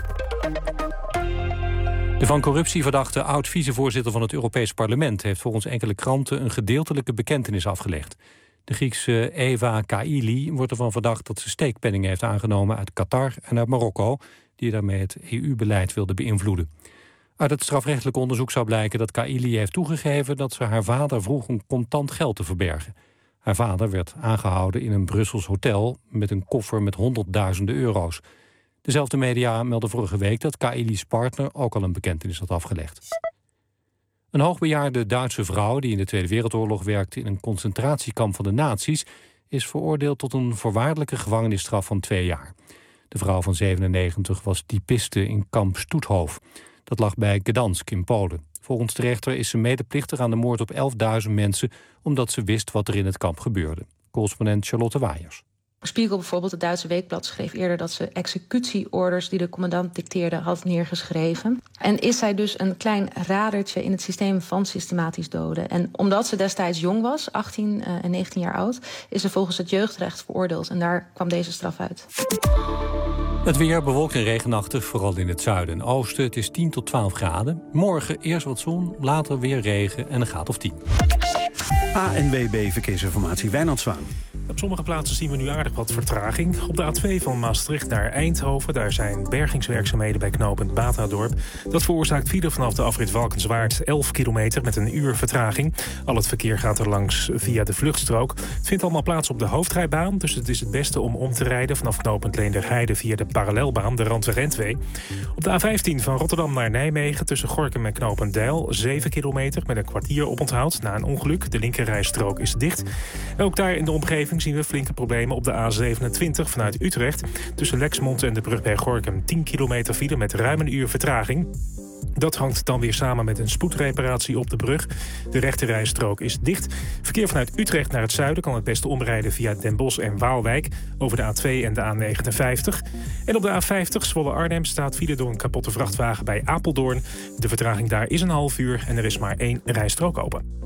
De van corruptie verdachte oud-vicevoorzitter van het Europees Parlement heeft volgens enkele kranten een gedeeltelijke bekentenis afgelegd. De Griekse Eva Kaili wordt ervan verdacht dat ze steekpenningen heeft aangenomen uit Qatar en uit Marokko, die daarmee het E U-beleid wilde beïnvloeden. Uit het strafrechtelijk onderzoek zou blijken dat Kaili heeft toegegeven dat ze haar vader vroeg om contant geld te verbergen. Haar vader werd aangehouden in een Brussels hotel met een koffer met honderdduizenden euro's. Dezelfde media meldden vorige week dat Kaili's partner ook al een bekentenis had afgelegd. Een hoogbejaarde Duitse vrouw die in de Tweede Wereldoorlog werkte in een concentratiekamp van de nazi's is veroordeeld tot een voorwaardelijke gevangenisstraf van twee jaar. De vrouw van zevenennegentig was typiste in kamp Stoethof. Dat lag bij Gdansk in Polen. Volgens de rechter is ze medeplichtig aan de moord op elfduizend mensen... omdat ze wist wat er in het kamp gebeurde. Correspondent Charlotte Waaiers. Spiegel bijvoorbeeld, het Duitse weekblad, schreef eerder dat ze executieorders die de commandant dicteerde had neergeschreven. En is zij dus een klein radertje in het systeem van systematisch doden. En omdat ze destijds jong was, achttien en negentien jaar oud, is ze volgens het jeugdrecht veroordeeld. En daar kwam deze straf uit. Het weer bewolkt en regenachtig, vooral in het zuiden en oosten. Het is tien tot twaalf graden. Morgen eerst wat zon, later weer regen en een graad of tien. A N W B Verkeersinformatie, Wijnand Zwaan. Op sommige plaatsen zien we nu aardig wat vertraging. Op de A twee van Maastricht naar Eindhoven. Daar zijn bergingswerkzaamheden bij knooppunt Batadorp. Dat veroorzaakt file vanaf de afrit Valkenswaard. elf kilometer met een uur vertraging. Al het verkeer gaat er langs via de vluchtstrook. Het vindt allemaal plaats op de hoofdrijbaan. Dus het is het beste om om te rijden vanaf knooppunt Leenderheide via de parallelbaan, de Randweg N twee. Op de A vijftien van Rotterdam naar Nijmegen tussen Gorinchem en knooppunt Deil. zeven kilometer met een kwartier oponthoud na een ongeluk. De linkerrijstrook is dicht. En ook daar in de omgeving zien we flinke problemen op de A zevenentwintig vanuit Utrecht. Tussen Lexmond en de brug bij Gorinchem tien kilometer file met ruim een uur vertraging. Dat hangt dan weer samen met een spoedreparatie op de brug. De rechterrijstrook is dicht. Verkeer vanuit Utrecht naar het zuiden kan het beste omrijden via Den Bosch en Waalwijk over de A twee en de A negenenvijftig. En op de A vijftig Zwolle-Arnhem staat file door een kapotte vrachtwagen bij Apeldoorn. De vertraging daar is een half uur en er is maar één rijstrook open.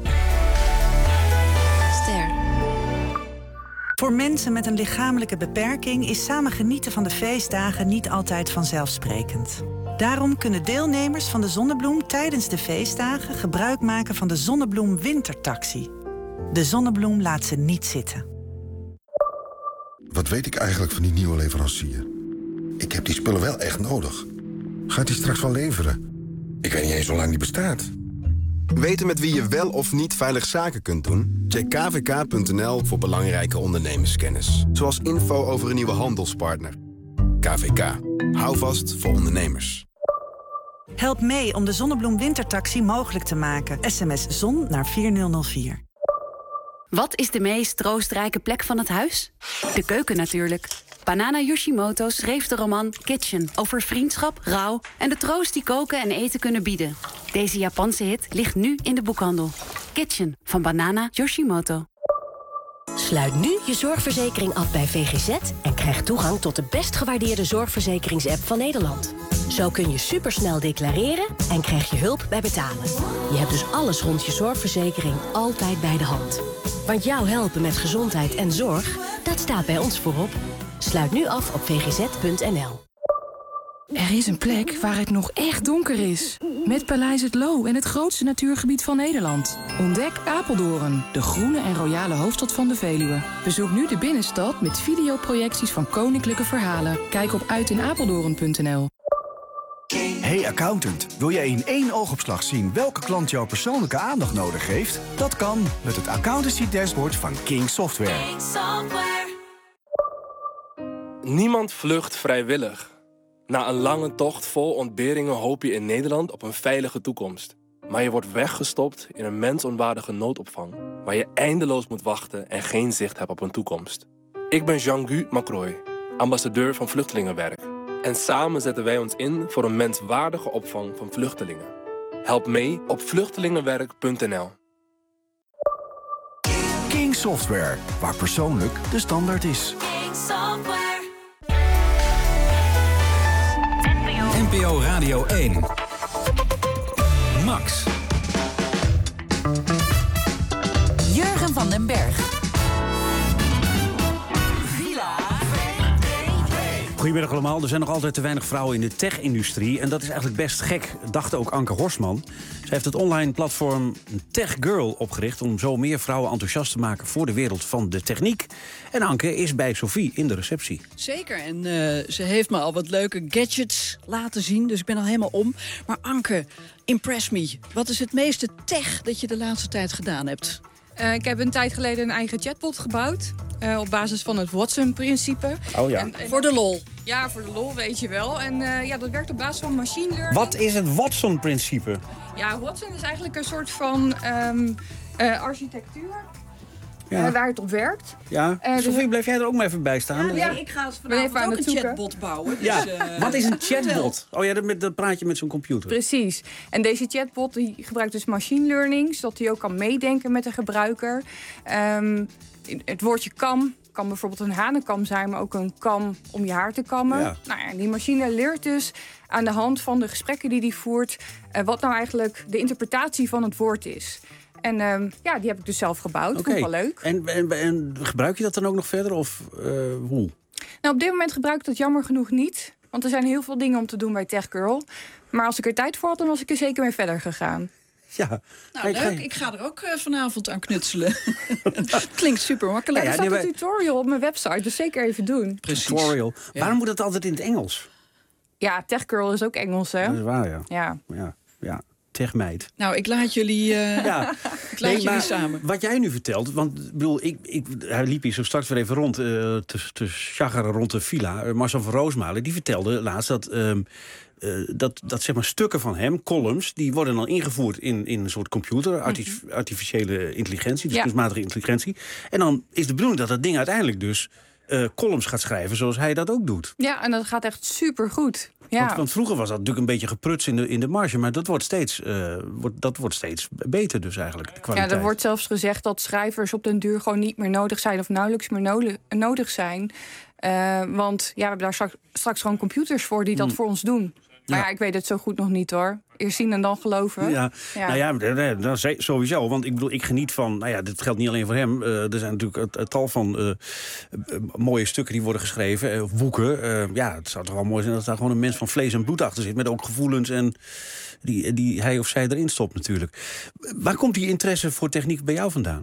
Voor mensen met een lichamelijke beperking is samen genieten van de feestdagen niet altijd vanzelfsprekend. Daarom kunnen deelnemers van de Zonnebloem tijdens de feestdagen gebruik maken van de Zonnebloem Wintertaxi. De Zonnebloem laat ze niet zitten. Wat weet ik eigenlijk van die nieuwe leverancier? Ik heb die spullen wel echt nodig. Gaat die straks wel leveren? Ik weet niet eens hoe lang die bestaat. Weten met wie je wel of niet veilig zaken kunt doen? Check k v k punt n l voor belangrijke ondernemerskennis. Zoals info over een nieuwe handelspartner. K V K. Hou vast voor ondernemers. Help mee om de Zonnebloem Wintertaxi mogelijk te maken. S M S ZON naar vier nul nul vier. Wat is de meest troostrijke plek van het huis? De keuken natuurlijk. Banana Yoshimoto schreef de roman Kitchen over vriendschap, rouw en de troost die koken en eten kunnen bieden. Deze Japanse hit ligt nu in de boekhandel. Kitchen van Banana Yoshimoto. Sluit nu je zorgverzekering af bij V G Z en krijg toegang tot de best gewaardeerde zorgverzekeringsapp van Nederland. Zo kun je supersnel declareren en krijg je hulp bij betalen. Je hebt dus alles rond je zorgverzekering altijd bij de hand. Want jou helpen met gezondheid en zorg, dat staat bij ons voorop. Sluit nu af op v g z punt n l. Er is een plek waar het nog echt donker is. Met Paleis Het Loo en het grootste natuurgebied van Nederland. Ontdek Apeldoorn, de groene en royale hoofdstad van de Veluwe. Bezoek nu de binnenstad met videoprojecties van koninklijke verhalen. Kijk op uitinapeldoorn punt n l. Hey accountant, wil jij in één oogopslag zien welke klant jouw persoonlijke aandacht nodig heeft? Dat kan met het accountancy dashboard van King Software. King Software. Niemand vlucht vrijwillig. Na een lange tocht vol ontberingen hoop je in Nederland op een veilige toekomst. Maar je wordt weggestopt in een mensonwaardige noodopvang, waar je eindeloos moet wachten en geen zicht hebt op een toekomst. Ik ben Jean-Gu Macroy, ambassadeur van Vluchtelingenwerk. En samen zetten wij ons in voor een menswaardige opvang van vluchtelingen. Help mee op vluchtelingenwerk punt n l. King Software, waar persoonlijk de standaard is. King Software. N P O Radio één. Max. Jurgen van den Berg. Goedemiddag allemaal. Er zijn nog altijd te weinig vrouwen in de tech-industrie. En dat is eigenlijk best gek, dacht ook Anke Horsman. Zij heeft het online platform Tech Girl opgericht om zo meer vrouwen enthousiast te maken voor de wereld van de techniek. En Anke is bij Sophie in de receptie. Zeker. En uh, ze heeft me al wat leuke gadgets laten zien. Dus ik ben al helemaal om. Maar Anke, impress me. Wat is het meeste tech dat je de laatste tijd gedaan hebt? Uh, ik heb een tijd geleden een eigen chatbot gebouwd. Uh, op basis van het Watson-principe. Oh ja. En, en, voor de lol. Ja, voor de lol, weet je wel. En uh, ja, dat werkt op basis van machine learning. Wat is het Watson-principe? Ja, Watson is eigenlijk een soort van um, uh, architectuur. Ja. Uh, waar het op werkt. Ja, uh, Sophie, dus... blijf jij er ook maar even bij staan? Ja, ja, ik ga het vanavond ook een zoeken. chatbot bouwen. Dus, ja. uh, Wat is een chatbot? Oh ja, dat, dat praat je met zo'n computer. Precies. En deze chatbot die gebruikt dus machine learning, zodat hij ook kan meedenken met de gebruiker. Um, het woordje kam kan bijvoorbeeld een hanenkam zijn, maar ook een kam om je haar te kammen. Ja. Nou ja, die machine leert dus aan de hand van de gesprekken die hij voert, uh, wat nou eigenlijk de interpretatie van het woord is. En um, ja, die heb ik dus zelf gebouwd. Okay. Vond ik wel leuk. En, en, en gebruik je dat dan ook nog verder? Of uh, hoe? Nou, op dit moment gebruik ik dat jammer genoeg niet. Want er zijn heel veel dingen om te doen bij TechGirl. Maar als ik er tijd voor had, dan was ik er zeker mee verder gegaan. Ja. Nou, leuk. Ik ga er ook uh, vanavond aan knutselen. Klinkt super makkelijk. Ja, ja, er staat nee, een tutorial op mijn website, dus zeker even doen. Precies. Tutorial. Ja. Waarom moet het altijd in het Engels? Ja, TechGirl is ook Engels, hè? Dat is waar, ja. Ja. ja, ja. Techmeid. Nou, ik laat jullie, uh, ja. ik laat nee, jullie samen. Wat jij nu vertelt, want bedoel, ik, ik, hij liep hier zo straks weer even rond, uh, te, te chaggeren rond de villa. Uh, Marcel van Roosmalen, die vertelde laatst dat, uh, uh, dat, dat zeg maar stukken van hem, columns, die worden dan ingevoerd in, in een soort computer, artif- mm-hmm. artificiële intelligentie, dus ja. kunstmatige intelligentie. En dan is de bedoeling dat dat ding uiteindelijk dus uh, columns gaat schrijven zoals hij dat ook doet. Ja, en dat gaat echt supergoed. Ja. Want, want vroeger was dat natuurlijk een beetje gepruts in de, in de marge, maar dat wordt steeds, uh, wordt, dat wordt steeds beter dus eigenlijk, de kwaliteit. Ja, er wordt zelfs gezegd dat schrijvers op den duur gewoon niet meer nodig zijn of nauwelijks meer no- nodig zijn. Uh, want ja, we hebben daar straks, straks gewoon computers voor die dat mm. voor ons doen. Maar ja. ja, ik weet het zo goed nog niet hoor. Eerst zien en dan geloven. Ja, ja. Nou ja, nee, nee, sowieso. Want ik bedoel, ik geniet van... Nou ja, dit geldt niet alleen voor hem. Uh, er zijn natuurlijk een tal van uh, uh, mooie stukken die worden geschreven. Uh, boeken. Uh, ja, het zou toch wel mooi zijn dat daar gewoon een mens van vlees en bloed achter zit. Met ook gevoelens en die, die hij of zij erin stopt natuurlijk. Waar komt die interesse voor techniek bij jou vandaan?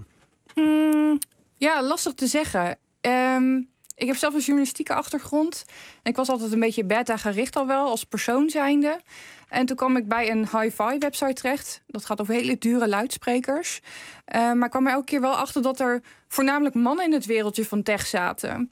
Hmm, ja, lastig te zeggen. Um, Ik heb zelf een journalistieke achtergrond. En ik was altijd een beetje beta gericht al wel, als persoon zijnde. En toen kwam ik bij een hi-fi website terecht. Dat gaat over hele dure luidsprekers. Uh, maar ik kwam er elke keer wel achter dat er voornamelijk mannen in het wereldje van tech zaten.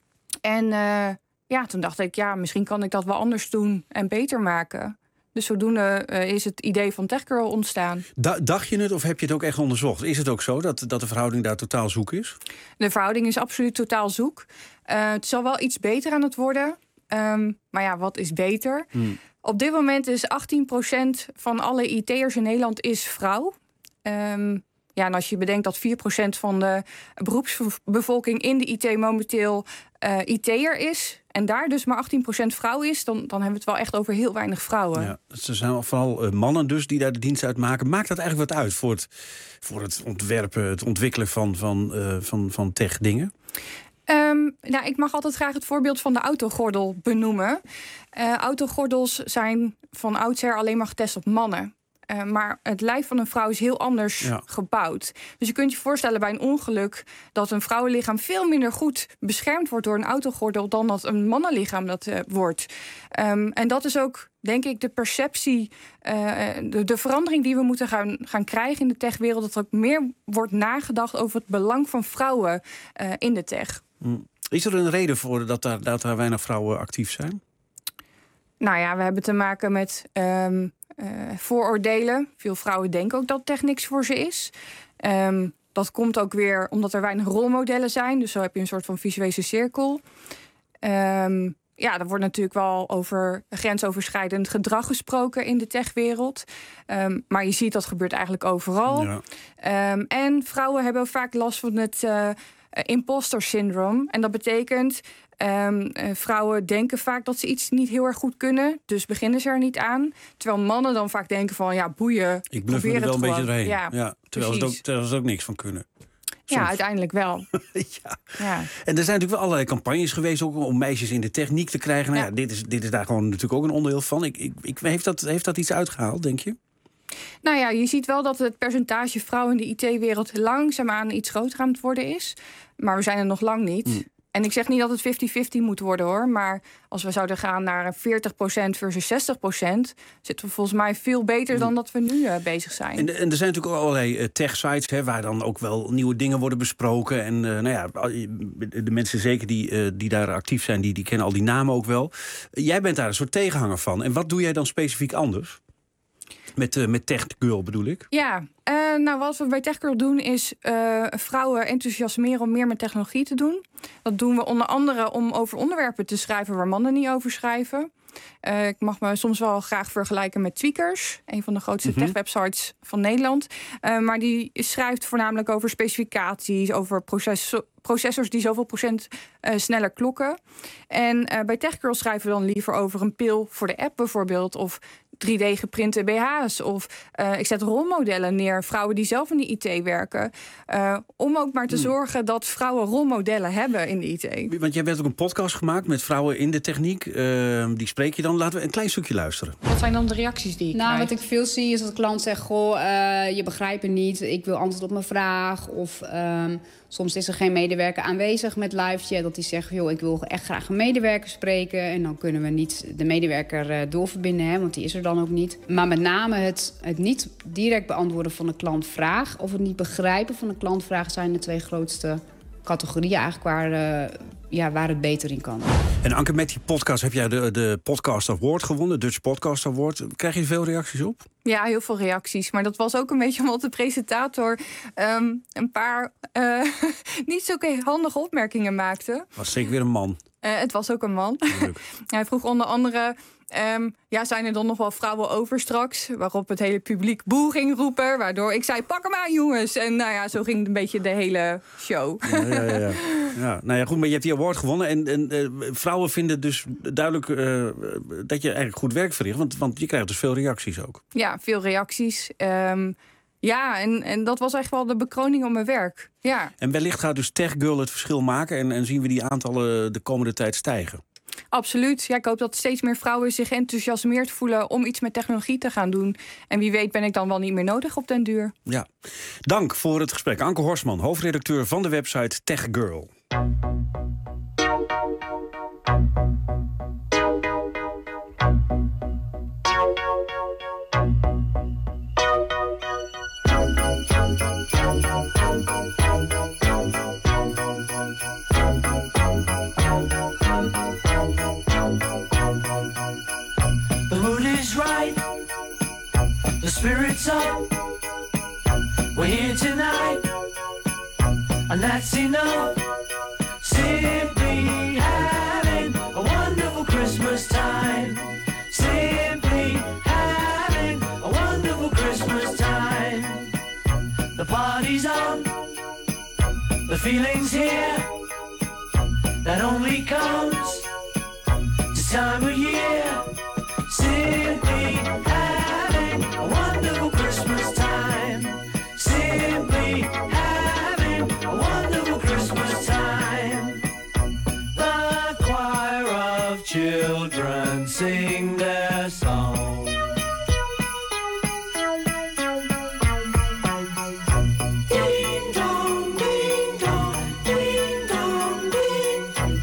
En uh, ja, toen dacht ik, ja, misschien kan ik dat wel anders doen en beter maken. Dus zodoende uh, is het idee van TechGirl ontstaan. Da- dacht je het of heb je het ook echt onderzocht? Is het ook zo dat, dat de verhouding daar totaal zoek is? De verhouding is absoluut totaal zoek. Uh, het is al wel iets beter aan het worden. Um, maar ja, wat is beter? Hmm. Op dit moment is achttien procent van alle I T'ers in Nederland is vrouw. Um, ja, en als je bedenkt dat vier procent van de beroepsbevolking in de I T momenteel uh, I T'er is, en daar dus maar achttien procent vrouw is, dan, dan hebben we het wel echt over heel weinig vrouwen. Ja, er zijn vooral uh, mannen dus die daar de dienst uit maken. Maakt dat eigenlijk wat uit voor het, voor het ontwerpen, het ontwikkelen van, van, uh, van, van tech-dingen? Um, nou, ik mag altijd graag het voorbeeld van de autogordel benoemen. Uh, autogordels zijn van oudsher alleen maar getest op mannen. Uh, maar het lijf van een vrouw is heel anders ja. gebouwd. Dus je kunt je voorstellen bij een ongeluk dat een vrouwenlichaam veel minder goed beschermd wordt door een autogordel dan dat een mannenlichaam dat uh, wordt. Um, en dat is ook, denk ik, de perceptie, uh, de, de verandering die we moeten gaan, gaan krijgen in de techwereld. Dat er ook meer wordt nagedacht over het belang van vrouwen uh, in de tech. Is er een reden voor dat daar, dat daar weinig vrouwen actief zijn? Nou ja, we hebben te maken met Um, Uh, vooroordelen. Veel vrouwen denken ook dat tech niks voor ze is. Um, dat komt ook weer omdat er weinig rolmodellen zijn. Dus zo heb je een soort van visuele cirkel. Um, ja, er wordt natuurlijk wel over grensoverschrijdend gedrag gesproken in de techwereld. Um, maar je ziet dat gebeurt eigenlijk overal. Ja. Um, en vrouwen hebben vaak last van het uh, imposter syndroom. En dat betekent Um, uh, vrouwen denken vaak dat ze iets niet heel erg goed kunnen. Dus beginnen ze er niet aan. Terwijl mannen dan vaak denken van ja, boeien. Ik bluff me er wel een beetje doorheen. Ja, ja, terwijl, ze ook, terwijl ze er ook niks van kunnen. Soms. Ja, uiteindelijk wel. ja. Ja. En er zijn natuurlijk wel allerlei campagnes geweest ook om meisjes in de techniek te krijgen. Nou, ja. Ja, dit, is, dit is daar gewoon natuurlijk ook een onderdeel van. Ik, ik, ik, heeft, dat, heeft dat iets uitgehaald, denk je? Nou ja, je ziet wel dat het percentage vrouwen in de I T-wereld langzaamaan iets groter aan het worden is. Maar we zijn er nog lang niet. Mm. En ik zeg niet dat het vijftig vijftig moet worden, hoor. Maar als we zouden gaan naar veertig procent versus zestig procent... zitten we volgens mij veel beter dan dat we nu uh, bezig zijn. En, en er zijn natuurlijk ook allerlei uh, tech-sites hè, waar dan ook wel nieuwe dingen worden besproken. En uh, nou ja, de mensen zeker die, uh, die daar actief zijn, die, die kennen al die namen ook wel. Uh, jij bent daar een soort tegenhanger van. En wat doe jij dan specifiek anders? Met, uh, met Tech Girl bedoel ik? Ja, uh, nou wat we bij Tech Girl doen is uh, vrouwen enthousiasmeren om meer met technologie te doen. Dat doen we onder andere om over onderwerpen te schrijven waar mannen niet over schrijven. Uh, ik mag me soms wel graag vergelijken met Tweakers, een van de grootste mm-hmm. tech-websites van Nederland. Uh, maar die schrijft voornamelijk over specificaties, over proces- processors die zoveel procent uh, sneller klokken. En uh, bij TechGirl schrijven we dan liever over een pil voor de app bijvoorbeeld, of drie D geprinte B H's. Of uh, ik zet rolmodellen neer, vrouwen die zelf in de I T werken. Uh, om ook maar te hmm. zorgen dat vrouwen rolmodellen hebben in de I T. Want jij hebt ook een podcast gemaakt met vrouwen in de techniek. Uh, die spreek je dan. Laten we een klein stukje luisteren. Wat zijn dan de reacties die je Nou, krijgt? wat ik veel zie is dat de klant zegt, goh, uh, je begrijpt het niet. Ik wil antwoord op mijn vraag. Of um, soms is er geen medewerker aanwezig met LiveChat. Dat die zegt, joh, ik wil echt graag een medewerker spreken. En dan kunnen we niet de medewerker uh, doorverbinden, hè, want die is er dan ook niet. Maar met name het, het niet direct beantwoorden van de klantvraag of het niet begrijpen van de klantvraag zijn de twee grootste categorieën eigenlijk waar, uh, ja, waar het beter in kan. En Anke, met die podcast heb jij de, de Podcast Award gewonnen, de Dutch Podcast Award. Krijg je veel reacties op? Ja, heel veel reacties. Maar dat was ook een beetje omdat de presentator um, een paar uh, niet zo handige opmerkingen maakte. Was zeker weer een man. Uh, het was ook een man. Hij vroeg onder andere, um, ja, zijn er dan nog wel vrouwen over straks? Waarop het hele publiek boe ging roepen. Waardoor ik zei, pak hem aan jongens. En nou ja, zo ging een beetje de hele show. Ja, ja, ja, ja. Ja, nou ja, goed, maar je hebt die award gewonnen. En, en uh, vrouwen vinden dus duidelijk uh, dat je eigenlijk goed werk verricht. Want, want je krijgt dus veel reacties ook. Ja, veel reacties. Um, Ja, en, en dat was echt wel de bekroning op mijn werk. Ja. En wellicht gaat dus TechGirl het verschil maken en, en zien we die aantallen de komende tijd stijgen. Absoluut. Ja, ik hoop dat steeds meer vrouwen zich enthousiasmeerd voelen om iets met technologie te gaan doen. En wie weet ben ik dan wel niet meer nodig op den duur. Ja. Dank voor het gesprek. Anke Horstman, hoofdredacteur van de website TechGirl. The spirit's up, we're here tonight, and that's enough. Simply having a wonderful Christmas time. Simply having a wonderful Christmas time. The party's on, the feeling's here, that only comes this time of year. Simply having a wonderful Christmas time. Simply having a wonderful Christmas time. The choir of children sing their song. Ding dong, ding dong, ding dong, ding.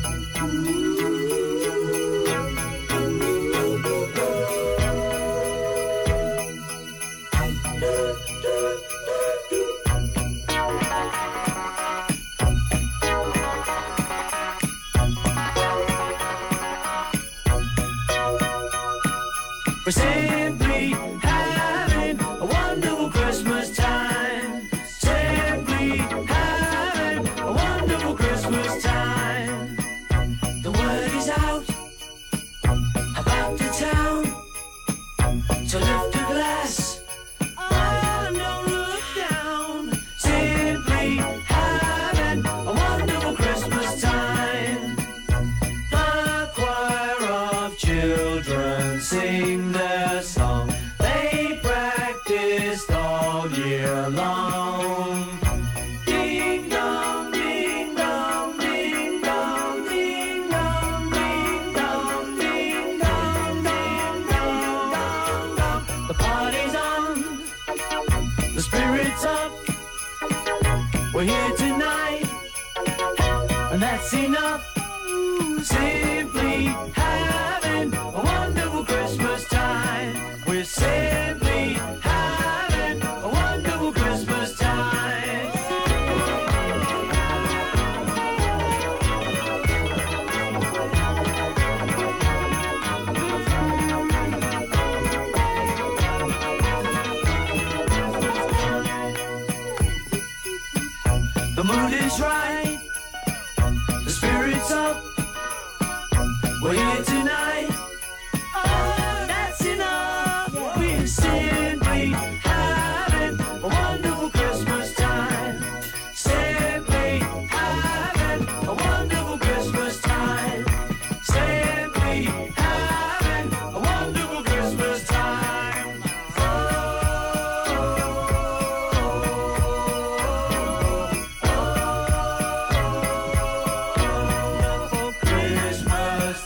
We're simply having a wonderful Christmas time. Simply having a wonderful Christmas time. The word is out about the town, so lift a glass. Oh, don't look down. Simply having a wonderful Christmas time. The choir of children sing their song. They practiced all year long. Ding dong, ding dong, ding dong, ding dong, ding dong, ding dong, ding dong, dong, dong. The party's on, the spirit's up. We're here tonight, and that's enough. Simply having a wonderful Christmas time. We're simply having a wonderful Christmas time. mood is right, the spirit's up, we're here tonight. Oh, that's enough. We're simply having a wonderful Christmas time. Simply having a wonderful Christmas time. Simply having a wonderful Christmas time. Wonderful Christmas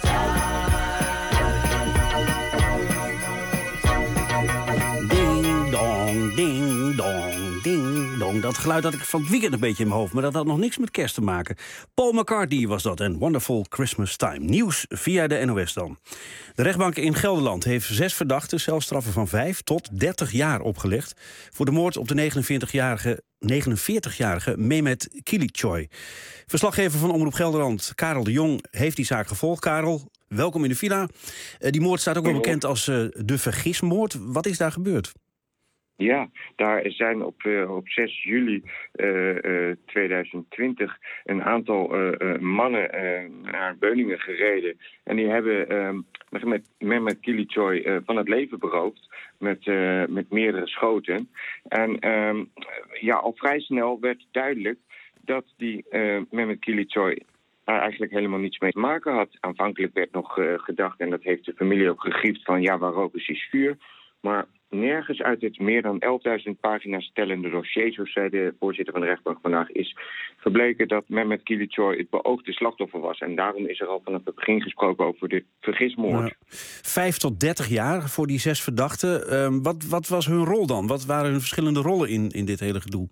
Ding dong, ding dong, ding dong. Dat geluid had ik van het weekend een beetje in mijn hoofd, maar dat had nog niks met kerst te maken. Paul McCartney was dat en Wonderful Christmas Time. Nieuws via de N O S dan. De rechtbank in Gelderland heeft zes verdachten celstraffen van vijf tot dertig jaar opgelegd voor de moord op de negenenveertigjarige, negenenveertigjarige Mehmet Kiliçoy. Verslaggever van Omroep Gelderland, Karel de Jong, heeft die zaak gevolgd. Karel, welkom in de villa. Uh, die moord staat ook wel bekend als uh, de vergismoord. Wat is daar gebeurd? Ja, daar zijn op, uh, op zes juli uh, uh, tweeduizend twintig een aantal uh, uh, mannen uh, naar Beuningen gereden. En die hebben uh, met Mehmet Kiliçoy uh, van het leven beroofd met, uh, met meerdere schoten. En uh, ja, al vrij snel werd duidelijk dat die uh, Mehmet Kiliçoy daar eigenlijk helemaal niets mee te maken had. Aanvankelijk werd nog uh, gedacht, en dat heeft de familie ook gegriefd, van ja, waar rook is, is vuur. Maar nergens uit het meer dan elfduizend pagina's tellende dossier, zo zei de voorzitter van de rechtbank vandaag, is gebleken dat Mehmet Kiliçoy het beoogde slachtoffer was. En daarom is er al vanaf het begin gesproken over de vergismoord. Ja. Vijf tot dertig jaar voor die zes verdachten. Uh, wat, wat was hun rol dan? Wat waren hun verschillende rollen in, in dit hele gedoe?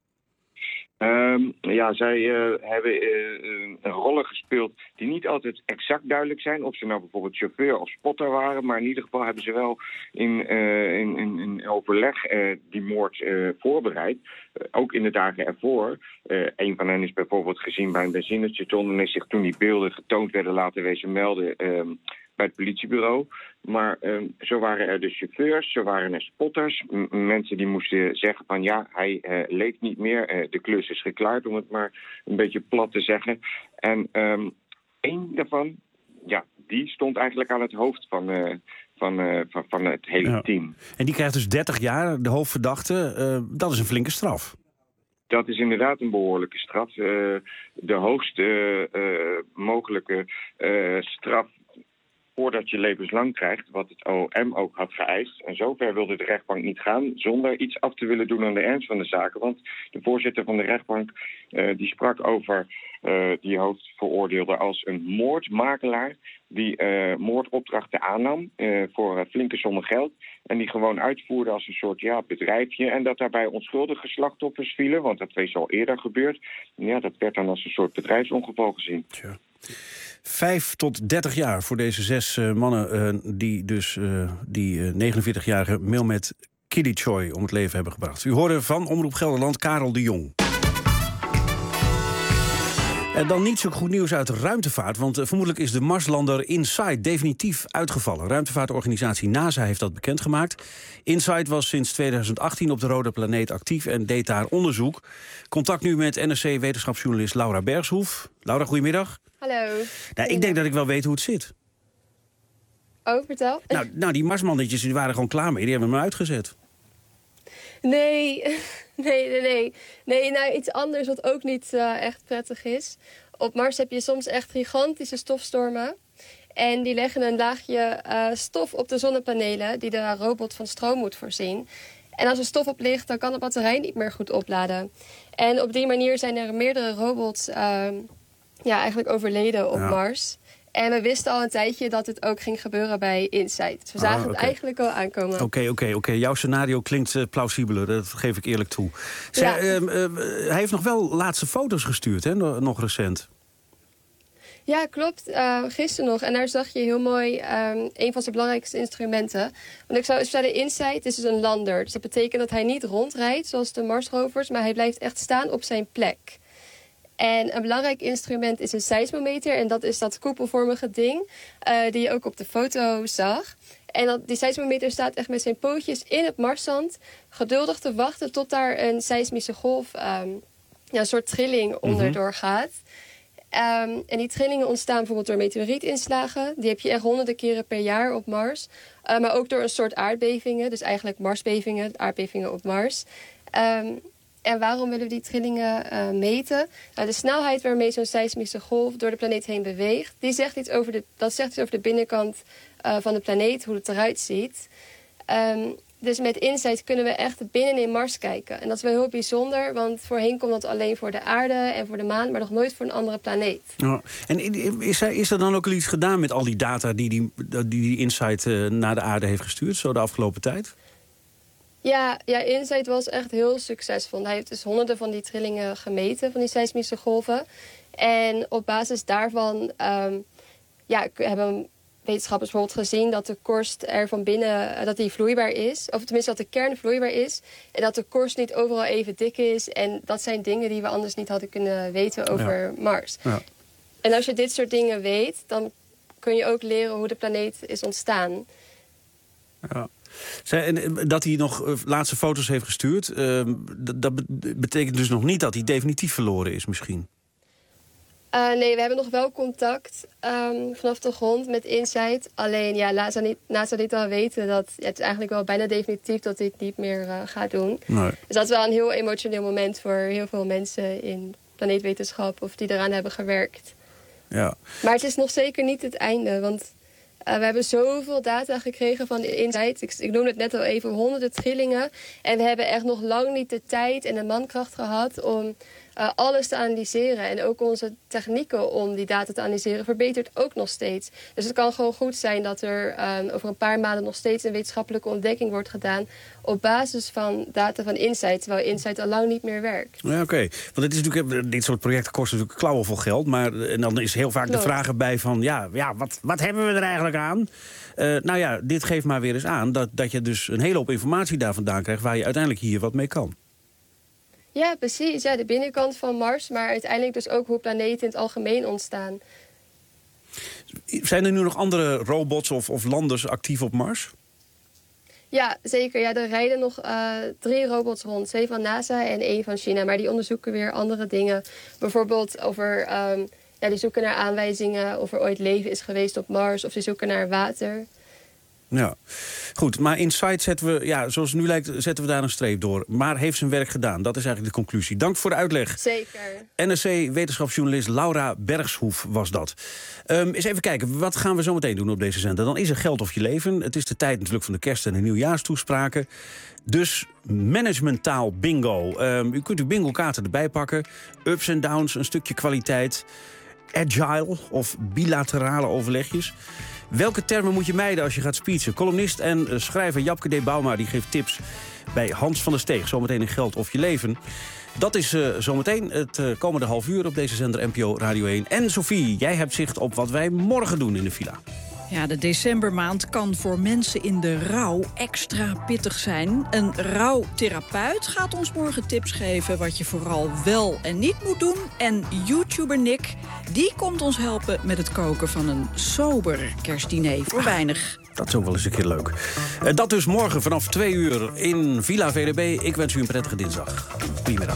Um, ja, zij uh, hebben uh, rollen gespeeld die niet altijd exact duidelijk zijn. Of ze nou bijvoorbeeld chauffeur of spotter waren. Maar in ieder geval hebben ze wel in, uh, in, in, in overleg uh, die moord uh, voorbereid. Uh, ook in de dagen ervoor. Uh, een van hen is bijvoorbeeld gezien bij een benzinestation. En is zich toen die beelden getoond werden laten wezen melden uh, bij het politiebureau. Maar uh, zo waren er de chauffeurs, zo waren er spotters. M- mensen die moesten zeggen van ja, hij uh, leeft niet meer. Uh, de klus is geklaard, om het maar een beetje plat te zeggen. En um, één daarvan, ja, die stond eigenlijk aan het hoofd van, uh, van, uh, van, van het hele ja. team. En die krijgt dus dertig jaar, de hoofdverdachte. Uh, dat is een flinke straf. Dat is inderdaad een behoorlijke straf. Uh, de hoogste uh, mogelijke uh, straf voordat je levenslang krijgt, wat het O M ook had geëist. En zover wilde de rechtbank niet gaan, zonder iets af te willen doen aan de ernst van de zaken. Want de voorzitter van de rechtbank, uh, die sprak over uh, die hoofdveroordeelde als een moordmakelaar, die uh, moordopdrachten aannam uh, voor uh, flinke sommen geld. En die gewoon uitvoerde als een soort ja, bedrijfje. En dat daarbij onschuldige slachtoffers vielen, want dat is al eerder gebeurd. Ja, dat werd dan als een soort bedrijfsongeval gezien. Tja. Vijf tot dertig jaar voor deze zes uh, mannen uh, die dus uh, die uh, negenenveertigjarige Mehmet Kiliçoy om het leven hebben gebracht. U hoorde van Omroep Gelderland Karel de Jong. En dan niet zo goed nieuws uit de ruimtevaart, want uh, vermoedelijk is de Marslander InSight definitief uitgevallen. Ruimtevaartorganisatie NASA heeft dat bekendgemaakt. InSight was sinds tweeduizend achttien op de rode planeet actief en deed daar onderzoek. Contact nu met N R C-wetenschapsjournalist Laura Bergshoef. Laura, goedemiddag. Hallo. Nou, ik denk dat ik wel weet hoe het zit. Oh, vertel. Nou, nou die Marsmannetjes die waren gewoon klaar mee. Die hebben hem uitgezet. Nee, nee, nee, nee. Nee, nou, iets anders wat ook niet uh, echt prettig is. Op Mars heb je soms echt gigantische stofstormen. En die leggen een laagje uh, stof op de zonnepanelen die de robot van stroom moet voorzien. En als er stof op ligt, dan kan de batterij niet meer goed opladen. En op die manier zijn er meerdere robots uh, ja, eigenlijk overleden op ja. Mars. En we wisten al een tijdje dat het ook ging gebeuren bij InSight. Dus we zagen ah, okay. het eigenlijk al aankomen. Oké, okay, oké, okay, oké. Okay. Jouw scenario klinkt uh, plausibeler, dat geef ik eerlijk toe. Zij, ja. uh, uh, hij heeft nog wel laatste foto's gestuurd, hè, nog recent. Ja, klopt. Uh, gisteren nog. En daar zag je heel mooi um, een van zijn belangrijkste instrumenten. Want ik zou eens vertellen, InSight is dus een lander. Dus dat betekent dat hij niet rondrijdt zoals de Marsrovers, maar hij blijft echt staan op zijn plek. En een belangrijk instrument is een seismometer. En dat is dat koepelvormige ding uh, die je ook op de foto zag. En dat, die seismometer staat echt met zijn pootjes in het marszand, geduldig te wachten tot daar een seismische golf um, ja, een soort trilling onderdoor mm-hmm. gaat. Um, en die trillingen ontstaan bijvoorbeeld door meteorietinslagen. Die heb je echt honderden keren per jaar op Mars. Uh, maar ook door een soort aardbevingen. Dus eigenlijk Marsbevingen, aardbevingen op Mars. Um, en waarom willen we die trillingen uh, meten? Nou, de snelheid waarmee zo'n seismische golf door de planeet heen beweegt... Die zegt iets over de, dat zegt iets over de binnenkant uh, van de planeet, hoe het eruit ziet. Um, dus met InSight kunnen we echt binnenin Mars kijken. En dat is wel heel bijzonder, want voorheen komt dat alleen voor de aarde en voor de maan... maar nog nooit voor een andere planeet. Ja. En is er, is er dan ook al iets gedaan met al die data die die, die, die InSight uh, naar de aarde heeft gestuurd... zo de afgelopen tijd? Ja, ja, InSight was echt heel succesvol. Hij heeft dus honderden van die trillingen gemeten, van die seismische golven. En op basis daarvan um, ja, hebben wetenschappers bijvoorbeeld gezien dat de korst er van binnen, dat die vloeibaar is. Of tenminste dat de kern vloeibaar is. En dat de korst niet overal even dik is. En dat zijn dingen die we anders niet hadden kunnen weten over ja. Mars. Ja. En als je dit soort dingen weet, dan kun je ook leren hoe de planeet is ontstaan. Ja. Dat hij nog laatste foto's heeft gestuurd, uh, dat betekent dus nog niet dat hij definitief verloren is misschien? Uh, nee, we hebben nog wel contact um, vanaf de grond met InSight. Alleen, ja, laat ze niet, laat ze niet al weten dat ja, het is eigenlijk wel bijna definitief dat hij het niet meer uh, gaat doen. Nee. Dus dat is wel een heel emotioneel moment voor heel veel mensen in planeetwetenschap of die eraan hebben gewerkt. Ja. Maar het is nog zeker niet het einde, want Uh, we hebben zoveel data gekregen van InSight. Ik, ik noemde het net al even, honderden trillingen. En we hebben echt nog lang niet de tijd en de mankracht gehad om uh, alles te analyseren. En ook onze technieken om die data te analyseren verbetert ook nog steeds. Dus het kan gewoon goed zijn dat er uh, over een paar maanden nog steeds een wetenschappelijke ontdekking wordt gedaan op basis van data van InSight, terwijl InSight al lang niet meer werkt. Ja, oké. Okay. Want het is natuurlijk, dit soort projecten kosten natuurlijk klauwenvol geld, maar en dan is heel vaak Klopt. de vraag erbij van, ja, ja wat, wat hebben we er eigenlijk aan? Uh, nou ja, dit geeft maar weer eens aan dat, dat je dus een hele hoop informatie daar vandaan krijgt waar je uiteindelijk hier wat mee kan. Ja, precies. Ja, de binnenkant van Mars, maar uiteindelijk dus ook hoe planeten in het algemeen ontstaan. Zijn er nu nog andere robots of, of landers actief op Mars? Ja, zeker. Ja, er rijden nog uh, drie robots rond. Twee van NASA en één van China. Maar die onderzoeken weer andere dingen. Bijvoorbeeld over, um, ja, die zoeken naar aanwijzingen of er ooit leven is geweest op Mars. Of die zoeken naar water. Ja, goed. Maar InSight zetten we, ja, zoals het nu lijkt, zetten we daar een streep door. Maar heeft zijn werk gedaan. Dat is eigenlijk de conclusie. Dank voor de uitleg. Zeker. N R C-wetenschapsjournalist Laura Bergshoef was dat. Um, eens even kijken, wat gaan we zo meteen doen op deze zender? Dan is er Geld of je leven. Het is de tijd natuurlijk van de kerst- en de nieuwjaarstoespraken. Dus managementtaal bingo. Um, u kunt uw bingo-kaarten erbij pakken. Ups en downs, een stukje kwaliteit. Agile of bilaterale overlegjes. Welke termen moet je mijden als je gaat speechen? Columnist en schrijver Japke D. Bouma die geeft tips bij Hans van der Steeg. Zometeen in Geld of je leven. Dat is uh, zometeen het uh, komende half uur op deze zender N P O Radio één. En Sophie, jij hebt zicht op wat wij morgen doen in de villa. Ja, de decembermaand kan voor mensen in de rouw extra pittig zijn. Een rouwtherapeut gaat ons morgen tips geven wat je vooral wel en niet moet doen. En YouTuber Nick, die komt ons helpen met het koken van een sober kerstdiner voor weinig. Dat is ook wel eens een keer leuk. Uh, dat dus morgen vanaf twee uur in Villa V D B. Ik wens u een prettige dinsdag. Goedemiddag.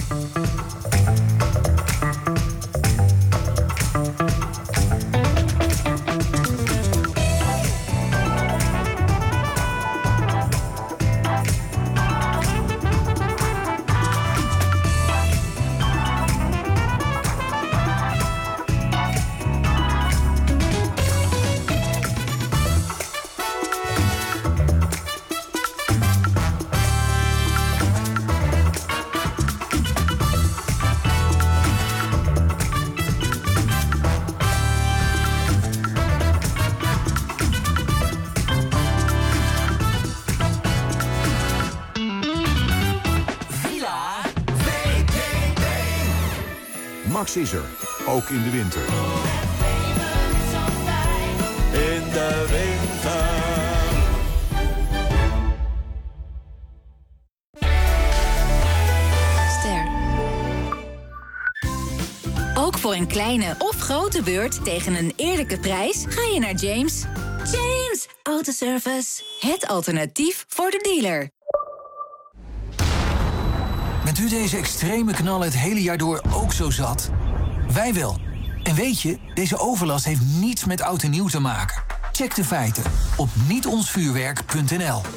Max is er, ook in de winter. In de winter. Ster. Ook voor een kleine of grote beurt tegen een eerlijke prijs ga je naar James. James Autoservice. Het alternatief voor de dealer. Bent u deze extreme knallen het hele jaar door ook zo zat? Wij wel. En weet je, deze overlast heeft niets met oud en nieuw te maken. Check de feiten op niet ons vuurwerk punt n l.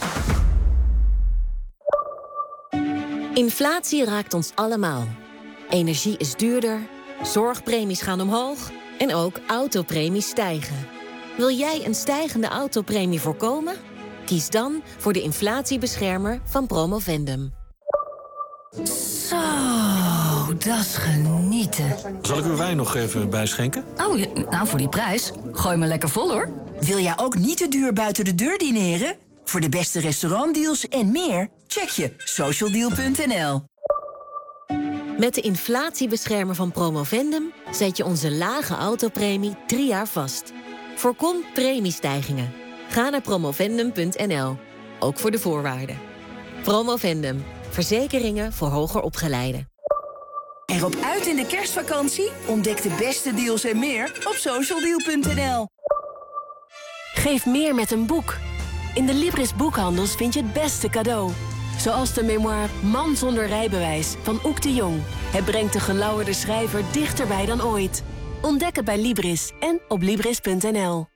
Inflatie raakt ons allemaal. Energie is duurder, zorgpremies gaan omhoog en ook autopremies stijgen. Wil jij een stijgende autopremie voorkomen? Kies dan voor de inflatiebeschermer van Promovendum. Zo, dat is genieten. Zal ik uw wijn nog even bijschenken? Oh, ja, nou voor die prijs. Gooi me lekker vol hoor. Wil jij ook niet te duur buiten de deur dineren? Voor de beste restaurantdeals en meer, check je socialdeal punt n l. Met de inflatiebeschermer van Promovendum zet je onze lage autopremie drie jaar vast. Voorkom premiestijgingen. Ga naar promovendum punt n l, ook voor de voorwaarden. Promovendum, verzekeringen voor hoger opgeleiden. Erop uit in de kerstvakantie? Ontdek de beste deals en meer op socialdeal punt n l. Geef meer met een boek. In de Libris boekhandels vind je het beste cadeau. Zoals de memoire Man zonder rijbewijs van Oek de Jong. Het brengt de gelauwerde schrijver dichterbij dan ooit. Ontdek het bij Libris en op libris punt n l.